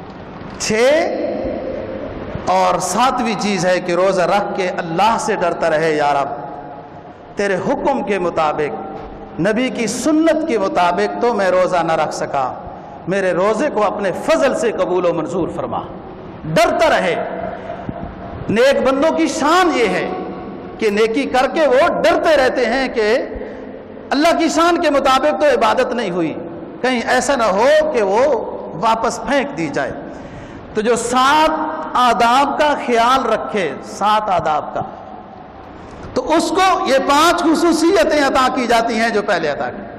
6، اور 7ویں چیز ہے کہ روزہ رکھ کے اللہ سے ڈرتا رہے، یا رب تیرے حکم کے مطابق، نبی کی سنت کے مطابق تو میں روزہ نہ رکھ سکا، میرے روزے کو اپنے فضل سے قبول و منظور فرما۔ ڈرتا رہے۔ نیک بندوں کی شان یہ ہے کہ نیکی کر کے وہ ڈرتے رہتے ہیں کہ اللہ کی شان کے مطابق تو عبادت نہیں ہوئی، کہیں ایسا نہ ہو کہ وہ واپس پھینک دی جائے۔ تو جو 7 آداب کا خیال رکھے، 7 آداب کا، تو اس کو یہ 5 خصوصیتیں عطا کی جاتی ہیں جو پہلے عطا کی۔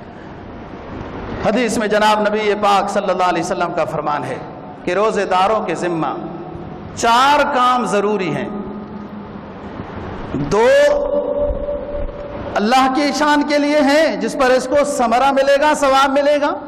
حدیث میں جناب نبی پاک صلی اللہ علیہ وسلم کا فرمان ہے کہ روزے داروں کے ذمہ 4 کام ضروری ہیں۔ 2 اللہ کی شان کے لیے ہیں، جس پر اس کو ثمرہ ملے گا، ثواب ملے گا،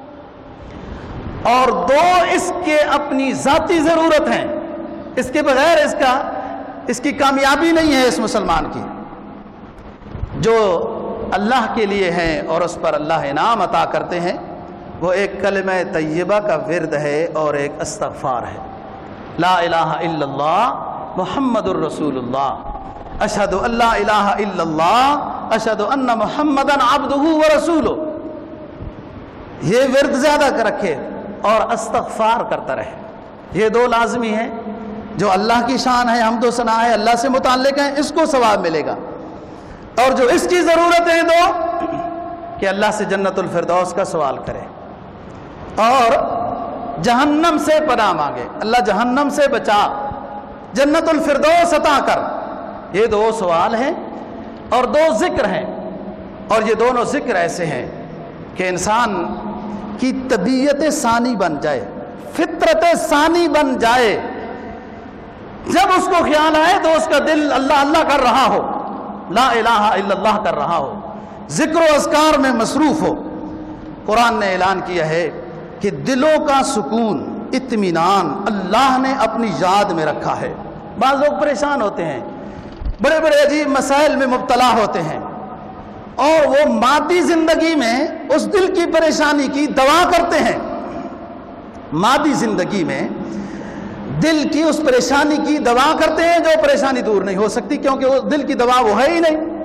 اور 2 اس کے اپنی ذاتی ضرورت ہیں، اس کے بغیر اس کی کامیابی نہیں ہے اس مسلمان کی۔ جو اللہ کے لیے ہیں اور اس پر اللہ انعام عطا کرتے ہیں، وہ ایک کلمہ طیبہ کا ورد ہے اور ایک استغفار ہے۔ لا الہ الا اللہ محمد الرسول اللہ، اشہد ان لا الہ الا اللہ، اشہد ان محمدً عبدہ ورسولہ۔ یہ ورد زیادہ کر رکھے اور استغفار کرتا رہے۔ یہ 2 لازمی ہیں۔ جو اللہ کی شان ہے، حمد و ثنا ہے، اللہ سے متعلق ہیں، اس کو ثواب ملے گا، اور جو اس کی ضرورت ہے 2 کہ اللہ سے جنت الفردوس کا سوال کرے اور جہنم سے پناہ مانگے، اللہ جہنم سے بچا، جنت الفردوس عطا کر۔ یہ 2 سوال ہیں اور 2 ذکر ہیں، اور یہ دونوں ذکر ایسے ہیں کہ انسان کی طبیعت ثانی بن جائے، فطرت ثانی بن جائے۔ جب اس کو خیال آئے تو اس کا دل اللہ اللہ کر رہا ہو، لا الہ الا اللہ کر رہا ہو، ذکر و اذکار میں مصروف ہو۔ قرآن نے اعلان کیا ہے کہ دلوں کا سکون، اطمینان اللہ نے اپنی یاد میں رکھا ہے۔ بعض لوگ پریشان ہوتے ہیں، بڑے بڑے عجیب مسائل میں مبتلا ہوتے ہیں، اور وہ مادی زندگی میں اس دل کی پریشانی کی دوا کرتے ہیں۔ مادی زندگی میں دل کی اس پریشانی کی دوا کرتے ہیں جو پریشانی دور نہیں ہو سکتی، کیونکہ وہ دل کی دوا وہ ہے ہی نہیں۔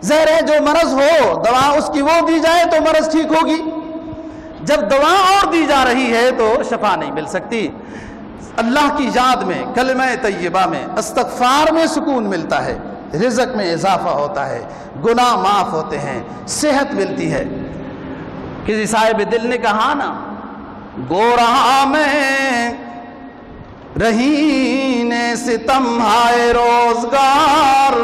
زہر ہے، جو مرض ہو دوا اس کی وہ دی جائے تو مرض ٹھیک ہوگی، جب دوا اور دی جا رہی ہے تو شفا نہیں مل سکتی۔ اللہ کی یاد میں، کلمہ طیبہ میں، استغفار میں سکون ملتا ہے، رزق میں اضافہ ہوتا ہے، گناہ معاف ہوتے ہیں، صحت ملتی ہے۔ کسی صاحب دل نے کہا نا، گو رہا میں رہین ستم ہائے روزگار،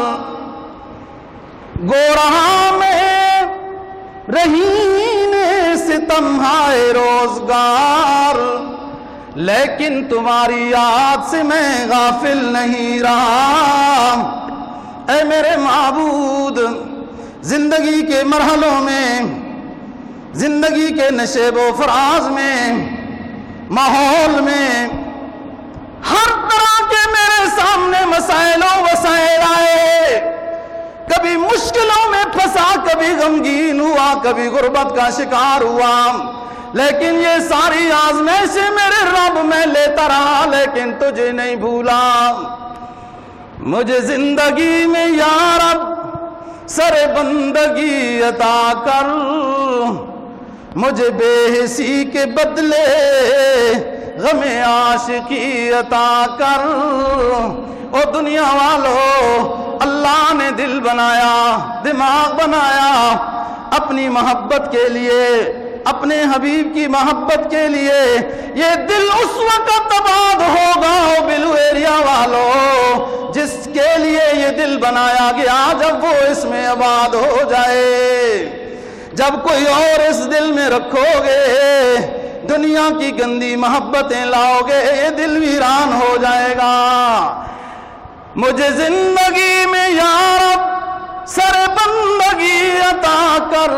گو رہا میں رہین ستم ہائے روزگار، لیکن تمہاری یاد سے میں غافل نہیں رہا۔ اے میرے معبود، زندگی کے مرحلوں میں، زندگی کے نشیب و فراز میں، ماحول میں، ہر طرح کے میرے سامنے مسائل و وسائل آئے، کبھی مشکلوں میں پھنسا، کبھی غمگین ہوا، کبھی غربت کا شکار ہوا، لیکن یہ ساری آزمائشیں میرے رب میں لیتا رہا، لیکن تجھے نہیں بھولا۔ مجھے زندگی میں یا رب سر بندگی عطا کر، مجھے بے حسی کے بدلے غم عاشقی عطا کر۔ او دنیا والو، اللہ نے دل بنایا، دماغ بنایا اپنی محبت کے لیے، اپنے حبیب کی محبت کے لیے۔ یہ دل اس وقت آباد ہوگا بلو ایریا والو جس کے لیے یہ دل بنایا گیا، جب وہ اس میں آباد ہو جائے۔ جب کوئی اور اس دل میں رکھو گے، دنیا کی گندی محبتیں لاؤ گے، یہ دل ویران ہو جائے گا۔ مجھے زندگی میں یا رب سر بندگی عطا کر،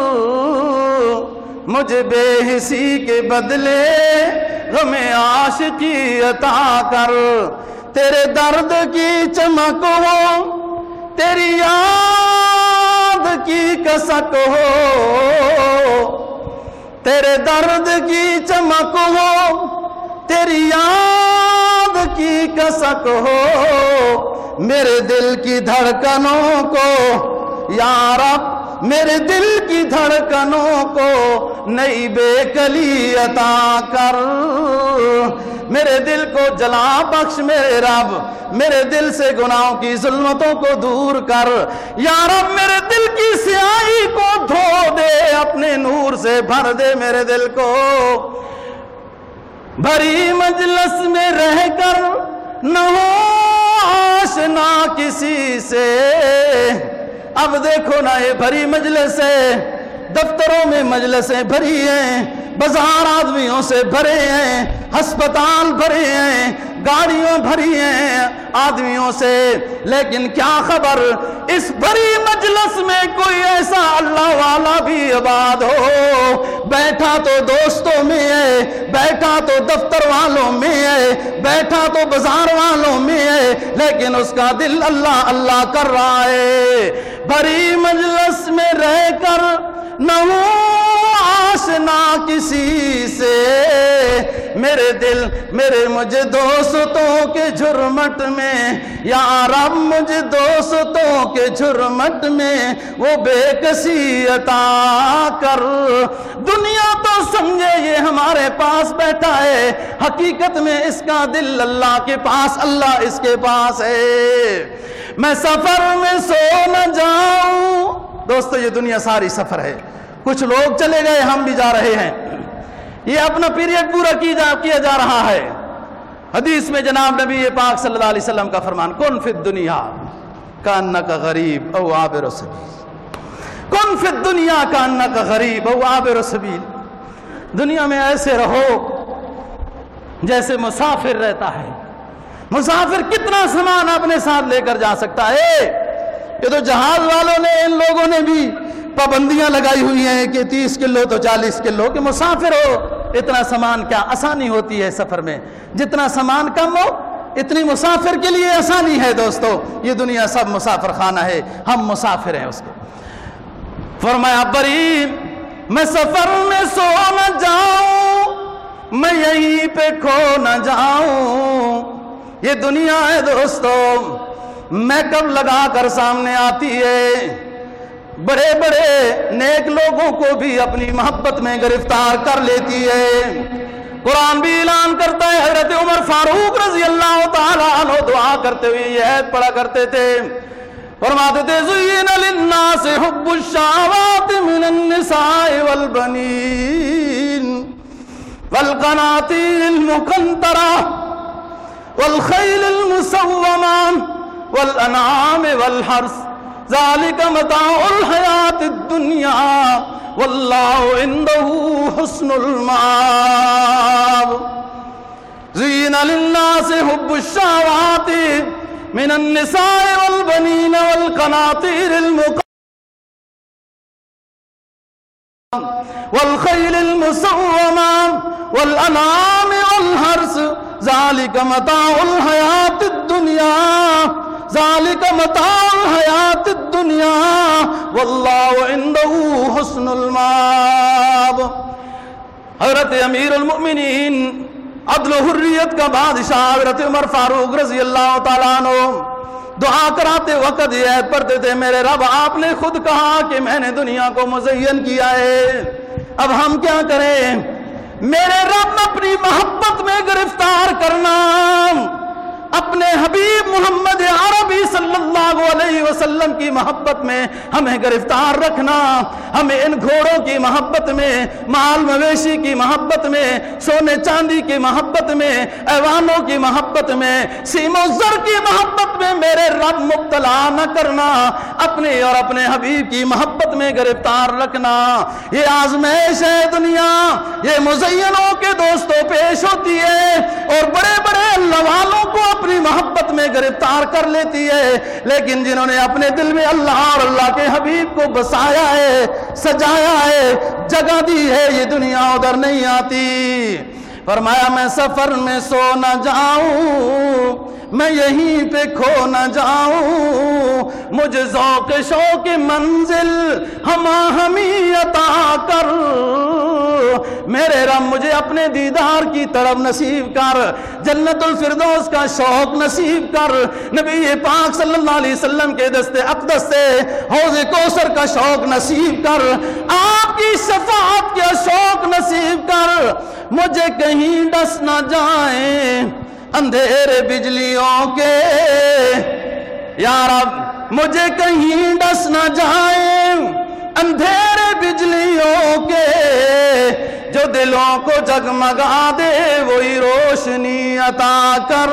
مجھے بے حسی کے بدلے غم عاشقی عطا کر۔ تیرے درد کی چمک ہو، تیری یاد کی کسک ہو، تیرے درد کی چمک ہو، تیری یاد کی کسک ہو، میرے دل کی دھڑکنوں کو یا رب، میرے دل کی دھڑکنوں کو نئی بے کلی عطا کر۔ میرے دل کو جلا بخش میرے رب، میرے دل سے گناہوں کی ظلمتوں کو دور کر یا رب، میرے دل کی سیاہی کو دھو دے، اپنے نور سے بھر دے میرے دل کو۔ بھری مجلس میں رہ کر نہ ہو آشنا کسی سے، اب دیکھو نا یہ بھری مجلس ہے، دفتروں میں مجلسیں بھری ہیں، بازار آدمیوں سے بھرے ہیں، ہسپتال بھرے ہیں، گاڑیوں بھری ہیں آدمیوں سے، لیکن کیا خبر اس بھری مجلس میں کوئی ایسا اللہ والا بھی آباد ہو؟ بیٹھا تو دوستوں میں ہے، بیٹھا تو دفتر والوں میں ہے، بیٹھا تو بازار والوں میں ہے، لیکن اس کا دل اللہ اللہ کر رہا ہے۔ بھری مجلس میں رہ کر نہ ہو آشنا کسی سے، میرے دل میرے مجھے دوستوں کے جھرمٹ میں یا رب، مجھے دوستوں کے جھرمٹ میں وہ بے کسی عطا کر۔ دنیا تو سمجھے یہ ہمارے پاس بیٹھا ہے، حقیقت میں اس کا دل اللہ کے پاس، اللہ اس کے پاس ہے۔ میں سفر میں سو نہ جاؤں، دوستو یہ دنیا ساری سفر ہے، کچھ لوگ چلے گئے، ہم بھی جا رہے ہیں، یہ اپنا پیریڈ پورا کیا جا رہا ہے۔ حدیث میں جناب نبی پاک صلی اللہ علیہ وسلم کا فرمان، کن فی الدنیا کانک غریب او عابر سبیل، کن فی الدنیا کانک غریب او عابر سبیل، دنیا میں ایسے رہو جیسے مسافر رہتا ہے۔ مسافر کتنا سامان اپنے ساتھ لے کر جا سکتا ہے؟ یہ تو جہاز والوں نے، ان لوگوں نے بھی پابندیاں لگائی ہوئی ہیں کہ 30 کلو تو 40 کلو، کہ مسافر ہو اتنا سامان، کیا آسانی ہوتی ہے سفر میں؟ جتنا سامان کم ہو اتنی مسافر کے لیے آسانی ہے۔ دوستو یہ دنیا سب مسافر خانہ ہے، ہم مسافر ہیں اس کے۔ فرمایا بری میں سفر میں سو نہ جاؤں، میں یہیں پہ کھو نہ جاؤں، یہ دنیا ہے دوستو میک اپ لگا کر سامنے آتی ہے، بڑے بڑے نیک لوگوں کو بھی اپنی محبت میں گرفتار کر لیتی ہے۔ قرآن بھی اعلان کرتا ہے، حضرت عمر فاروق رضی اللہ تعالیٰ عنہ دعا کرتے ہوئے یہ آیت پڑھا کرتے تھے، فرماتے تھے زُيِّنَ لِلنَّاسِ حُبُّ الشَّهَوَاتِ مِنَ النِّسَاءِ وَالْبَنِينَ وَالْقَنَاطِيرِ الْمُقَنطَرَةِ وَالْخَيْلِ الْمُسَوَّمَةِ وَالْأَنْعَامِ وَالْحَرْثِ ذَلِكَ مَتَاعُ الْحَيَاةِ الدُّنْيَا وَاللَّهُ عِندَهُ حُسْنُ الْمَآبِ۔ زُيِّنَ لِلنَّاسِ حُبُّ الشَّهَوَاتِ مِنَ النِّسَاءِ وَالْبَنِينَ وَالْقَنَاطِيرِ الْمُقَنطَرَةِ والخيل المسومة والأنعام والحرث ذلك متاع الحياة الدنيا ذلك متاع الحياة الدنيا والله عنده حسن المآب۔ حضرت امیر المؤمنین عدل و حریت کا بادشاہ حضرت عمر فاروق رضی اللہ تعالیٰ عنہ دعا کراتے وقت یہ آیت پڑھتے تھے، میرے رب آپ نے خود کہا کہ میں نے دنیا کو مزین کیا ہے، اب ہم کیا کریں؟ میرے رب اپنی محبت میں گرفتار کرنا، اپنے حبیب محمد عربی صلی اللہ علیہ وسلم کی محبت میں ہمیں گرفتار رکھنا، ہمیں ان گھوڑوں کی محبت میں، مال مویشی کی محبت میں، سونے چاندی کی محبت میں، ایوانوں کی محبت میں، سیم و زر کی محبت میں میرے رب مبتلا نہ کرنا، اپنے اور اپنے حبیب کی محبت میں گرفتار رکھنا۔ یہ آزمائش ہے دنیا، یہ مزینوں کے دوستوں پیش ہوتی ہے اور بڑے بڑے اللہ والوں کو اپنی محبت میں گرفتار کر لیتی ہے، لیکن جنہوں نے اپنے دل میں اللہ اور اللہ کے حبیب کو بسایا ہے، سجایا ہے، جگہ دی ہے، یہ دنیا ادھر نہیں آتی۔ فرمایا میں سفر میں سو نہ جاؤں، میں یہیں پہ کھو نہ جاؤں، مجھے ذوق شوق منزل ہما ہمی عطا کر، میرے رب مجھے اپنے دیدار کی طرف نصیب کر، جنت الفردوس کا شوق نصیب کر، نبی پاک صلی اللہ علیہ وسلم کے دست اقدس سے حوض کوثر کا شوق نصیب کر، آپ کی شفاعت کا شوق نصیب کر، مجھے کہیں ڈس نہ جائیں اندھیرے بجلیوں کے، یا رب مجھے کہیں ڈس نہ جائیں اندھیرے بجلیوں کے، جو دلوں کو جگمگا دے وہی روشنی عطا کر،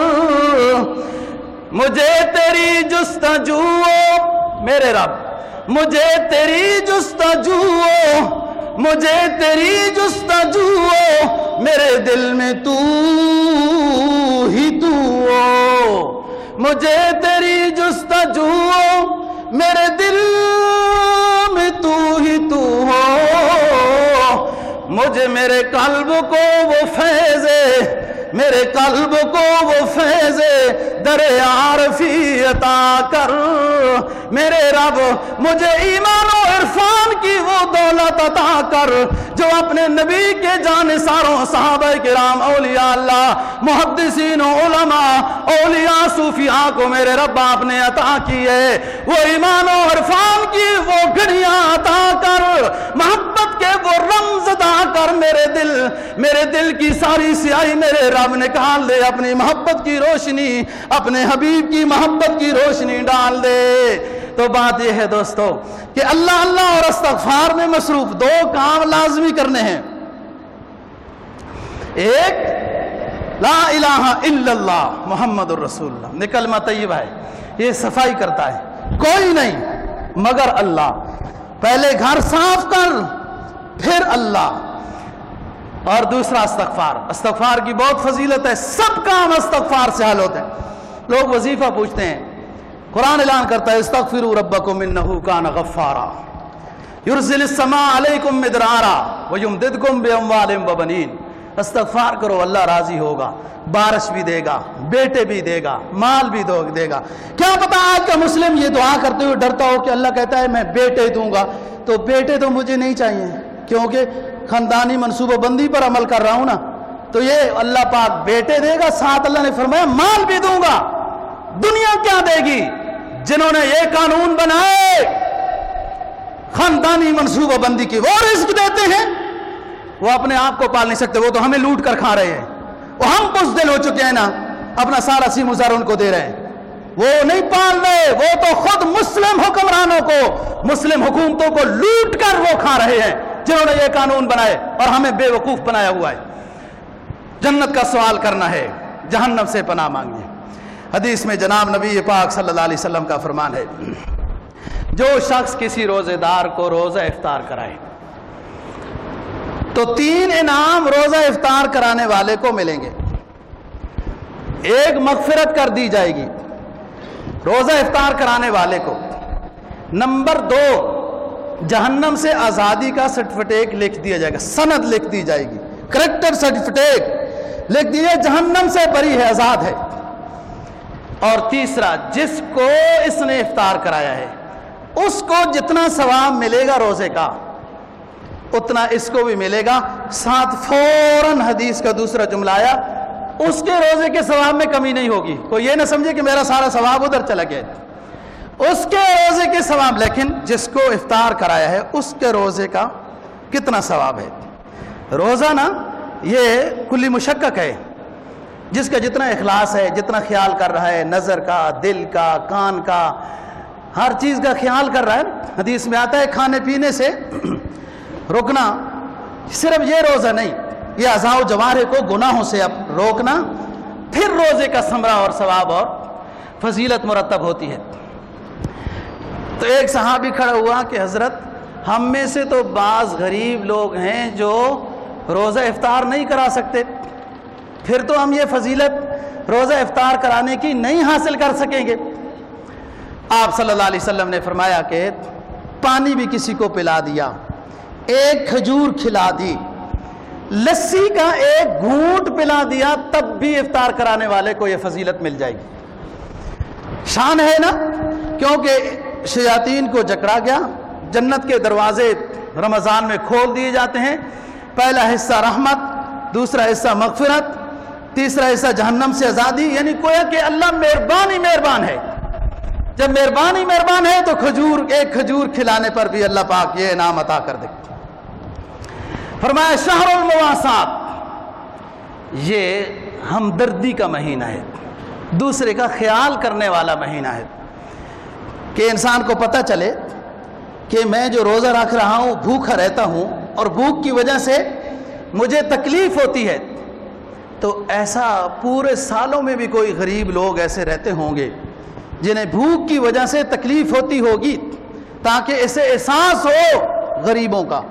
مجھے تیری جستجو میرے رب، مجھے تیری جستجو، مجھے تیری جستجو، میرے دل میں تو ہی تو ہو، مجھے تیری جستجو، میرے دل میں تو ہی تو ہو، مجھے میرے قلب کو وہ فیض، میرے قلب کو وہ فیض در عارفی عطا کر، میرے رب مجھے ایمان و عرفان کی وہ دولت عطا کر جو اپنے نبی کے جانثاروں صحابہ کرام، اولیاء اللہ، محدثین و علماء، اولیاء صوفیاء کو میرے رب آپ نے عطا کی ہے، وہ ایمان و عرفان کی وہ گھڑیاں عطا کر، محبت کے وہ رمز عطا کر، میرے دل کی ساری سیاہی میرے رب نکال دے، اپنی محبت کی روشنی، اپنے حبیب کی محبت کی روشنی ڈال دے۔ تو بات یہ ہے دوستو کہ اللہ اللہ اور استغفار میں مصروف دو کام لازمی کرنے ہیں، ایک لا الہ الا اللہ محمد الرسول اللہ، یہ کلمہ طیبہ ہے، یہ صفائی کرتا ہے، کوئی نہیں مگر اللہ، پہلے گھر صاف کر پھر اللہ، اور دوسرا استغفار، استغفار کی بہت فضیلت ہے، سب کام استغفار سے حل ہوتے ہیں۔ لوگ وظیفہ پوچھتے ہیں، قرآن اعلان کرتا ہے استغفروا ربکم انہ کان غفارا یرسل السماء علیکم مدرارا ویمددکم باموال وبنین، استغفار کرو اللہ راضی ہوگا، بارش بھی دے گا، بیٹے بھی دے گا، مال بھی دے گا۔ کیا پتا آج کا مسلم یہ دعا کرتے ہوئے ڈرتا ہو کہ اللہ کہتا ہے میں بیٹے دوں گا، تو بیٹے تو مجھے نہیں چاہیے کیونکہ خاندانی منصوبہ بندی پر عمل کر رہا ہوں نا، تو یہ اللہ پاک بیٹے دے گا، ساتھ اللہ نے فرمایا مال بھی دوں گا۔ دنیا کیا دے گی؟ جنہوں نے یہ قانون بنائے خاندانی منصوبہ بندی کی، وہ رزق دیتے ہیں، وہ اپنے آپ کو پال نہیں سکتے، وہ تو ہمیں لوٹ کر کھا رہے ہیں، وہ ہم بزدل ہو چکے ہیں نا، اپنا سارا سیم و زر ان کو دے رہے ہیں، وہ نہیں پال رہے، وہ تو خود مسلم حکمرانوں کو، مسلم حکومتوں کو لوٹ کر وہ کھا رہے ہیں جنہوں نے یہ قانون بنائے اور ہمیں بے وقوف بنایا ہوا ہے۔ جنت کا سوال کرنا ہے، جہنم سے پناہ مانگنی ہے۔ حدیث میں جناب نبی پاک صلی اللہ علیہ وسلم کا فرمان ہے، جو شخص کسی روزے دار کو روزہ افطار کرائے تو 3 انعام روزہ افطار کرانے والے کو ملیں گے۔ 1 مغفرت کر دی جائے گی روزہ افطار کرانے والے کو۔ نمبر 2، جہنم سے آزادی کا سرٹیفکیٹ لکھ دیا جائے گا، سند لکھ دی جائے گی، کریکٹر سرٹیفکیٹ لکھ دیجیے، جہنم سے بری ہے، آزاد ہے۔ اور تیسرا، جس کو اس نے افطار کرایا ہے اس کو جتنا ثواب ملے گا روزے کا اتنا اس کو بھی ملے گا، ساتھ فوراً حدیث کا دوسرا جملہ آیا، اس کے روزے کے ثواب میں کمی نہیں ہوگی۔ کوئی یہ نہ سمجھے کہ میرا سارا ثواب ادھر چلا گیا، اس کے روزے کے ثواب، لیکن جس کو افطار کرایا ہے اس کے روزے کا کتنا ثواب ہے۔ روزہ نا یہ کلی مشقق ہے، جس کا جتنا اخلاص ہے، جتنا خیال کر رہا ہے، نظر کا، دل کا، کان کا، ہر چیز کا خیال کر رہا ہے۔ حدیث میں آتا ہے کھانے پینے سے رکنا، صرف یہ روزہ نہیں، یہ اعضاء و جوارح کو گناہوں سے اب روکنا، پھر روزے کا ثمرہ اور ثواب اور فضیلت مرتب ہوتی ہے۔ تو ایک صحابی کھڑا ہوا کہ حضرت، ہم میں سے تو بعض غریب لوگ ہیں جو روزہ افطار نہیں کرا سکتے، پھر تو ہم یہ فضیلت روزہ افطار کرانے کی نہیں حاصل کر سکیں گے۔ آپ صلی اللہ علیہ وسلم نے فرمایا کہ پانی بھی کسی کو پلا دیا، 1 کھجور کھلا دی، لسی کا 1 گھونٹ پلا دیا، تب بھی افطار کرانے والے کو یہ فضیلت مل جائے گی۔ شان ہے نا، کیونکہ شیاطین کو جکڑا گیا، جنت کے دروازے رمضان میں کھول دیے جاتے ہیں، پہلا حصہ رحمت، دوسرا حصہ مغفرت، تیسرا حصہ جہنم سے آزادی، یعنی گویا کہ اللہ مہربان ہے۔ جب مہربان ہے تو 1 کھجور کھلانے پر بھی اللہ پاک یہ انعام عطا کر دے۔ فرمایا شہر المواسات، یہ ہمدردی کا مہینہ ہے، دوسرے کا خیال کرنے والا مہینہ ہے، کہ انسان کو پتہ چلے کہ میں جو روزہ رکھ رہا ہوں بھوکا رہتا ہوں اور بھوک کی وجہ سے مجھے تکلیف ہوتی ہے، تو ایسا پورے سالوں میں بھی کوئی غریب لوگ ایسے رہتے ہوں گے جنہیں بھوک کی وجہ سے تکلیف ہوتی ہوگی، تاکہ اسے احساس ہو غریبوں کا۔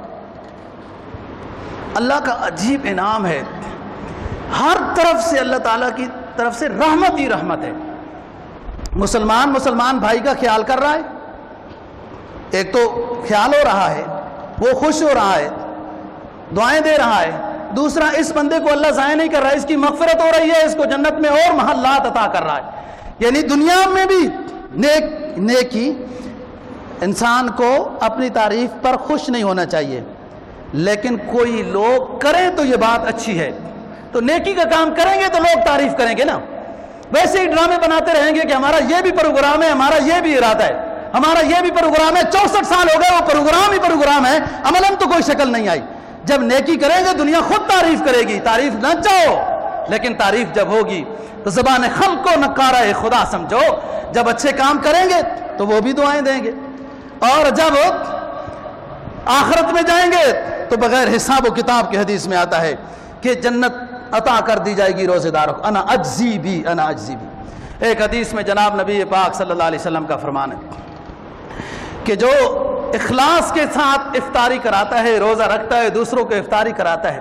اللہ کا عجیب انعام ہے، ہر طرف سے اللہ تعالیٰ کی طرف سے رحمت ہی رحمت ہے۔ مسلمان بھائی کا خیال کر رہا ہے، ایک تو خیال ہو رہا ہے، وہ خوش ہو رہا ہے، دعائیں دے رہا ہے، دوسرا اس بندے کو اللہ ضائع نہیں کر رہا ہے، اس کی مغفرت ہو رہی ہے، اس کو جنت میں اور محلات عطا کر رہا ہے۔ یعنی دنیا میں بھی نیکی، انسان کو اپنی تعریف پر خوش نہیں ہونا چاہیے، لیکن کوئی لوگ کریں تو یہ بات اچھی ہے، تو نیکی کا کام کریں گے تو لوگ تعریف کریں گے نا۔ ویسے ہی ڈرامے بناتے رہیں گے کہ ہمارا یہ بھی پروگرام ہے، ہمارا یہ بھی ارادہ ہے، ہمارا یہ بھی پروگرام ہے، 64 سال ہو گئے وہ پروگرام ہی پروگرام ہے، عملاً تو کوئی شکل نہیں آئی۔ جب نیکی کریں گے دنیا خود تعریف کرے گی، تعریف نہ چاہو، لیکن تعریف جب ہوگی تو زبان خلق کو نکارہ خدا سمجھو۔ جب اچھے کام کریں گے تو وہ بھی دعائیں دیں گے، اور جب آخرت میں جائیں گے تو بغیر حساب و کتاب کی حدیث میں آتا ہے کہ جنت عطا کر دی جائے گی روزے داروں کو، انا اجزی بھی۔ ایک حدیث میں جناب نبی پاک صلی اللہ علیہ وسلم کا فرمان ہے کہ جو اخلاص کے ساتھ افطاری کراتا ہے، روزہ رکھتا ہے، دوسروں کو افطاری کراتا ہے،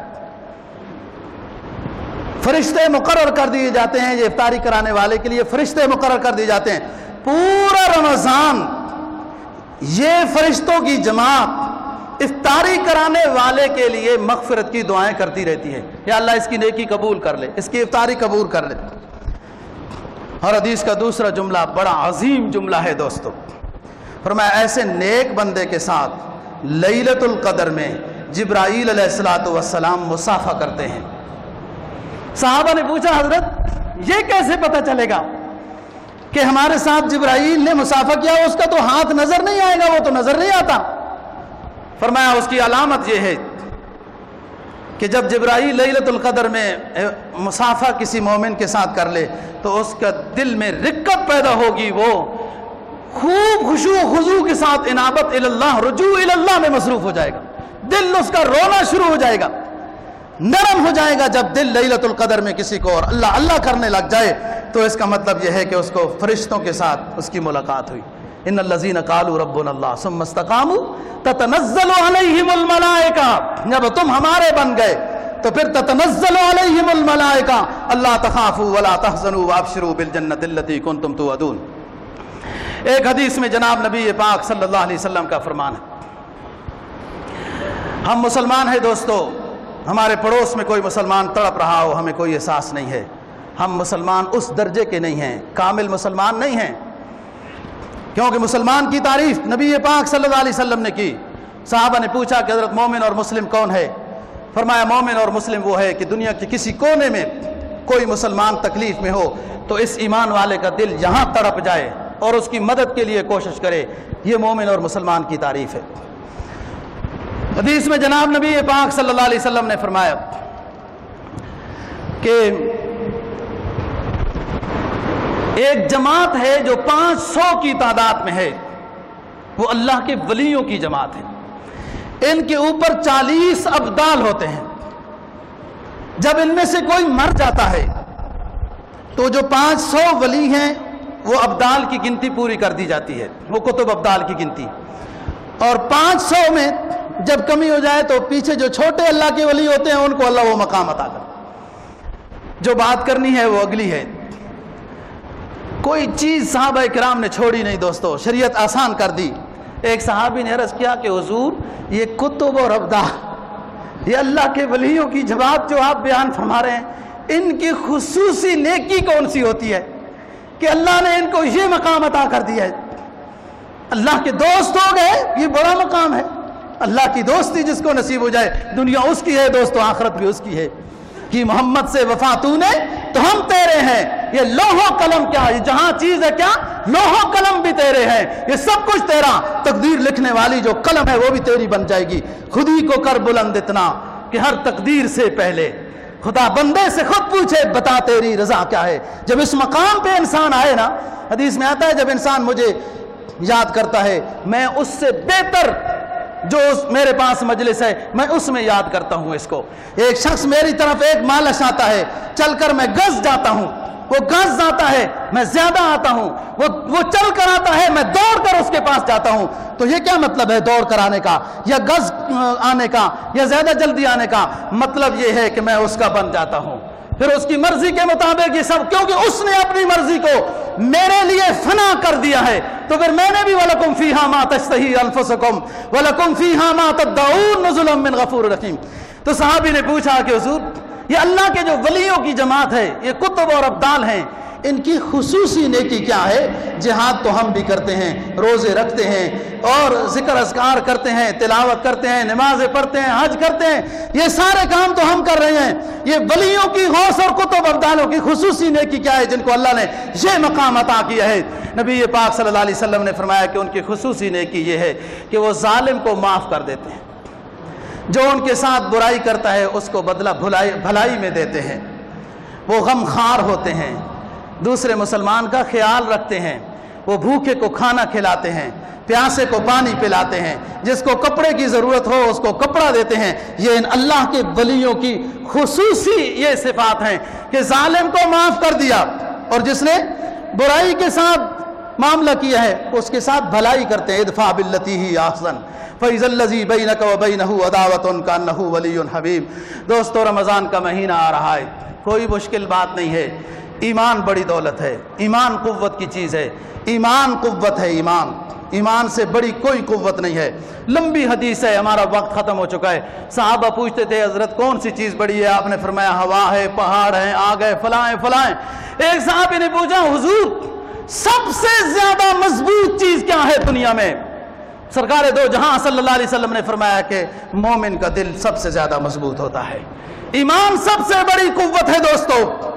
فرشتے مقرر کر دیے جاتے ہیں، یہ افطاری کرانے والے کے لیے فرشتے مقرر کر دیے جاتے ہیں۔ پورا رمضان یہ فرشتوں کی جماعت افطاری کرانے والے کے لیے مغفرت کی دعائیں کرتی رہتی ہے، یا اللہ اس کی نیکی قبول کر لے، اس کی افطاری قبول کر لے۔ اور حدیث کا دوسرا جملہ بڑا عظیم جملہ ہے دوستو، فرمایا ایسے نیک بندے کے ساتھ لیلۃ القدر میں جبرائیل علیہ السلام مصافحہ کرتے ہیں۔ صحابہ نے پوچھا حضرت یہ کیسے پتہ چلے گا کہ ہمارے ساتھ جبرائیل نے مصافحہ کیا؟ اس کا تو ہاتھ نظر نہیں آئے گا، وہ تو نظر نہیں آتا۔ فرمایا اس کی علامت یہ ہے کہ جب جبرائیل لیلۃ القدر میں مصافحہ کسی مومن کے ساتھ کر لے تو اس کا دل میں رقت پیدا ہوگی، وہ خوب خشوع و خضوع کے ساتھ انابت اللہ، رجوع اللہ میں مصروف ہو جائے گا، دل اس کا رونا شروع ہو جائے گا، نرم ہو جائے گا۔ جب دل لیلۃ القدر میں کسی کو اور اللہ اللہ کرنے لگ جائے تو اس کا مطلب یہ ہے کہ اس کو فرشتوں کے ساتھ اس کی ملاقات ہوئی۔ ان الذین قالوا ربنا اللہ ثم استقاموا تتنزل علیہم الملائکہ، جب تم ہمارے بن گئے تو پھر تتنزل علیہم الملائکہ اللہ تخافوا ولا تحزنوا وابشروا بالجنۃ التی کنتم توعدون۔ ایک حدیث میں جناب نبی پاک صلی اللہ علیہ وسلم کا فرمان ہے، ہم مسلمان ہیں دوستو، ہمارے پڑوس میں کوئی مسلمان تڑپ رہا ہو ہمیں کوئی احساس نہیں ہے، ہم مسلمان اس درجے کے نہیں ہیں، کامل مسلمان نہیں ہیں، کیونکہ مسلمان کی تعریف نبی پاک صلی اللہ علیہ وسلم نے کی۔ صحابہ نے پوچھا کہ حضرت مومن اور مسلم کون ہے؟ فرمایا مومن اور مسلم وہ ہے کہ دنیا کے کسی کونے میں کوئی مسلمان تکلیف میں ہو تو اس ایمان والے کا دل یہاں تڑپ جائے اور اس کی مدد کے لیے کوشش کرے، یہ مومن اور مسلمان کی تعریف ہے۔ حدیث میں جناب نبی پاک صلی اللہ علیہ وسلم نے فرمایا کہ ایک جماعت ہے جو 500 کی تعداد میں ہے، وہ اللہ کے ولیوں کی جماعت ہے، ان کے اوپر 40 ابدال ہوتے ہیں، جب ان میں سے کوئی مر جاتا ہے تو جو 500 ولی ہیں وہ ابدال کی گنتی پوری کر دی جاتی ہے، وہ کتب ابدال کی گنتی، اور 500 میں جب کمی ہو جائے تو پیچھے جو چھوٹے اللہ کے ولی ہوتے ہیں ان کو اللہ وہ مقام عطا کر۔ جو بات کرنی ہے وہ اگلی ہے، کوئی چیز صحابہ کرام نے چھوڑی نہیں دوستو، شریعت آسان کر دی۔ ایک صحابی نے عرض کیا کہ حضور یہ کتب اور ابدال، یہ اللہ کے ولیوں کی جماعت جو آپ بیان فرما رہے ہیں، ان کی خصوصی نیکی کون سی ہوتی ہے کہ اللہ نے ان کو یہ مقام عطا کر دیا ہے؟ اللہ کے دوست ہو گئے، یہ بڑا مقام ہے۔ اللہ کی دوستی جس کو نصیب ہو جائے، دنیا اس کی ہے دوستو، آخرت بھی اس کی ہے۔ کہ محمد سے وفا تو نے تو ہم تیرے ہیں، یہ لوح و قلم کیا، یہ جہاں چیز ہے کیا، لوح و قلم بھی تیرے ہیں، یہ سب کچھ تیرا، تقدیر لکھنے والی جو قلم ہے وہ بھی تیری بن جائے گی۔ خود ہی کو کر بلند اتنا کہ ہر تقدیر سے پہلے خدا بندے سے خود پوچھے بتا تیری رضا کیا ہے۔ جب اس مقام پہ انسان آئے نا، حدیث میں آتا ہے جب انسان مجھے یاد کرتا ہے میں اس سے بہتر جو میرے پاس مجلس ہے میں اس میں یاد کرتا ہوں اس کو۔ ایک شخص میری طرف ایک مالش آتا ہے، چل کر میں گز جاتا ہوں، وہ گز آتا ہے میں زیادہ آتا ہوں، وہ چل کر آتا ہے میں دوڑ کر اس کے پاس جاتا ہوں۔ تو یہ کیا مطلب ہے دوڑ کر آنے کا یا گز آنے کا یا زیادہ جلدی آنے کا؟ مطلب یہ ہے کہ میں اس کا بن جاتا ہوں، پھر اس کی مرضی کے مطابق یہ سب، کیونکہ اس نے اپنی مرضی کو میرے لیے فنا کر دیا ہے، تو پھر میں نے بھی وَلَكُمْ فِيهَا مَا تَشْتَهِي أَنفُسُكُمْ وَلَكُمْ فِيهَا مَا تَدَّعُونَ نُزُلًا مِّن غَفُورٍ رَحِيمٍ۔ تو صحابی نے پوچھا کہ حضور یہ اللہ کے جو ولیوں کی جماعت ہے، یہ کتب اور ابدال ہیں، ان کی خصوصی نیکی کیا ہے؟ جہاد تو ہم بھی کرتے ہیں، روزے رکھتے ہیں اور ذکر اذکار کرتے ہیں، تلاوت کرتے ہیں، نمازیں پڑھتے ہیں، حج کرتے ہیں، یہ سارے کام تو ہم کر رہے ہیں۔ یہ ولیوں کی غوث اور کتب ابدالوں کی خصوصی نیکی کیا ہے جن کو اللہ نے یہ مقام عطا کیا ہے؟ نبی پاک صلی اللہ علیہ وسلم نے فرمایا کہ ان کی خصوصی نیکی یہ ہے کہ وہ ظالم کو معاف کر دیتے ہیں، جو ان کے ساتھ برائی کرتا ہے اس کو بدلہ بھلائی میں دیتے ہیں، وہ غم خوار ہوتے ہیں، دوسرے مسلمان کا خیال رکھتے ہیں، وہ بھوکے کو کھانا کھلاتے ہیں، پیاسے کو پانی پلاتے ہیں، جس کو کپڑے کی ضرورت ہو اس کو کپڑا دیتے ہیں۔ یہ ان اللہ کے ولیوں کی خصوصی یہ صفات ہیں کہ ظالم کو معاف کر دیا، اور جس نے برائی کے ساتھ معاملہ کیا ہے اس کے ساتھ بھلائی کرتے ہیں۔ ادفع باللتی ہی احسن فاذا الذی بینک وبینہ عداوۃ کانہ ولی حمیم۔ دوستو رمضان کا مہینہ آ رہا ہے، کوئی مشکل بات نہیں ہے، ایمان بڑی دولت ہے، ایمان قوت کی چیز ہے، ایمان قوت ہے، ایمان سے بڑی کوئی قوت نہیں ہے۔ لمبی حدیث ہے، ہمارا وقت ختم ہو چکا ہے۔ صحابہ پوچھتے تھے حضرت کون سی چیز بڑی ہے؟ آپ نے فرمایا ہوا ہے، پہاڑ ہیں، آگ ہے، فلاں فلاں۔ ایک صحابی نے پوچھا حضور سب سے زیادہ مضبوط چیز کیا ہے دنیا میں؟ سرکار دو جہاں صلی اللہ علیہ وسلم نے فرمایا کہ مومن کا دل سب سے زیادہ مضبوط ہوتا ہے، ایمان سب سے بڑی قوت ہے۔ دوستو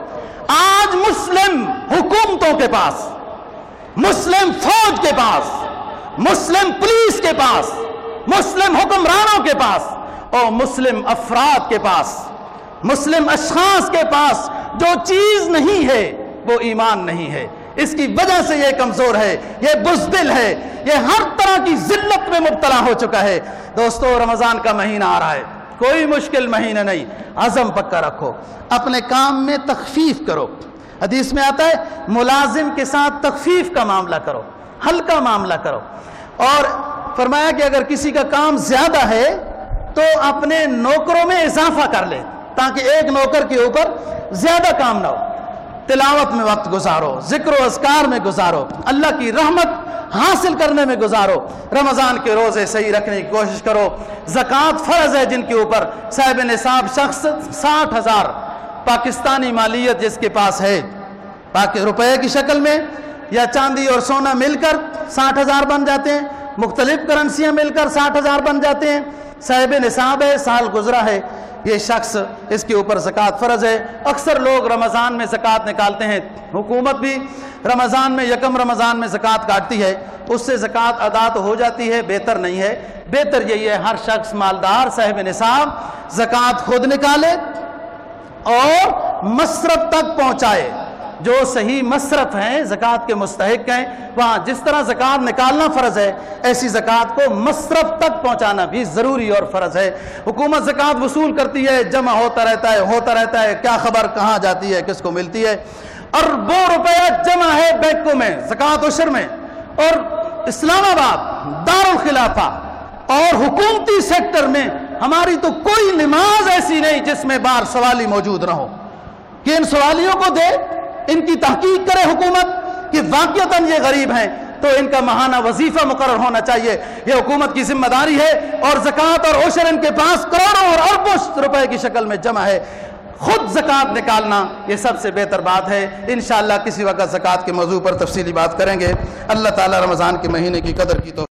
آج مسلم حکومتوں کے پاس، مسلم فوج کے پاس، مسلم پولیس کے پاس مسلم حکمرانوں کے پاس اور مسلم افراد کے پاس، مسلم اشخاص کے پاس جو چیز نہیں ہے وہ ایمان نہیں ہے۔ اس کی وجہ سے یہ کمزور ہے، یہ بزدل ہے، یہ ہر طرح کی ذلت میں مبتلا ہو چکا ہے۔ دوستو، رمضان کا مہینہ آ رہا ہے، کوئی مشکل مہینہ نہیں، عزم پکا رکھو، اپنے کام میں تخفیف کرو۔ حدیث میں آتا ہے ملازم کے ساتھ تخفیف کا معاملہ کرو، ہلکا معاملہ کرو، اور فرمایا کہ اگر کسی کا کام زیادہ ہے تو اپنے نوکروں میں اضافہ کر لے تاکہ ایک نوکر کے اوپر زیادہ کام نہ ہو۔ تلاوت میں وقت گزارو، ذکر و اذکار میں گزارو، اللہ کی رحمت حاصل کرنے میں گزارو، رمضان کے روزے صحیح رکھنے کی کوشش کرو۔ زکوٰۃ فرض ہے جن کے اوپر، صاحب نصاب شخص 60,000 پاکستانی مالیت جس کے پاس ہے، روپے کی شکل میں یا چاندی اور سونا مل کر 60,000 بن جاتے ہیں، مختلف کرنسیاں مل کر 60,000 بن جاتے ہیں، صاحب نصاب ہے، سال گزرا ہے، یہ شخص اس کے اوپر زکوٰۃ فرض ہے۔ اکثر لوگ رمضان میں زکوٰۃ نکالتے ہیں، حکومت بھی رمضان میں یکم رمضان میں زکوٰۃ کاٹتی ہے، اس سے زکوٰۃ ادا تو ہو جاتی ہے، بہتر نہیں ہے۔ بہتر یہی ہے ہر شخص مالدار صاحب نصاب زکوٰۃ خود نکالے اور مصرف تک پہنچائے۔ جو صحیح مصرف ہیں، زکوٰۃ کے مستحق ہیں، وہاں جس طرح زکوٰۃ نکالنا فرض ہے، ایسی زکوٰۃ کو مصرف تک پہنچانا بھی ضروری اور فرض ہے۔ حکومت زکوٰۃ وصول کرتی ہے، جمع ہوتا رہتا ہے، کیا خبر کہاں جاتی ہے، کس کو ملتی ہے۔ اربوں روپیہ جمع ہے بینکوں میں زکوٰۃ عشر میں، اور اسلام آباد دارالخلافہ اور حکومتی سیکٹر میں ہماری تو کوئی نماز ایسی نہیں جس میں بار سوالی موجود نہ ہو، کہ ان سوالیوں کو دے، ان کی تحقیق کرے حکومت کہ واقعتاً یہ غریب ہیں، تو ان کا ماہانہ وظیفہ مقرر ہونا چاہیے۔ یہ حکومت کی ذمہ داری ہے، اور زکوٰۃ اور عشر ان کے پاس کروڑوں اور اربوں روپے کی شکل میں جمع ہے۔ خود زکوٰۃ نکالنا یہ سب سے بہتر بات ہے۔ انشاءاللہ کسی وقت زکوٰۃ کے موضوع پر تفصیلی بات کریں گے۔ اللہ تعالی رمضان کے مہینے کی قدر کی تو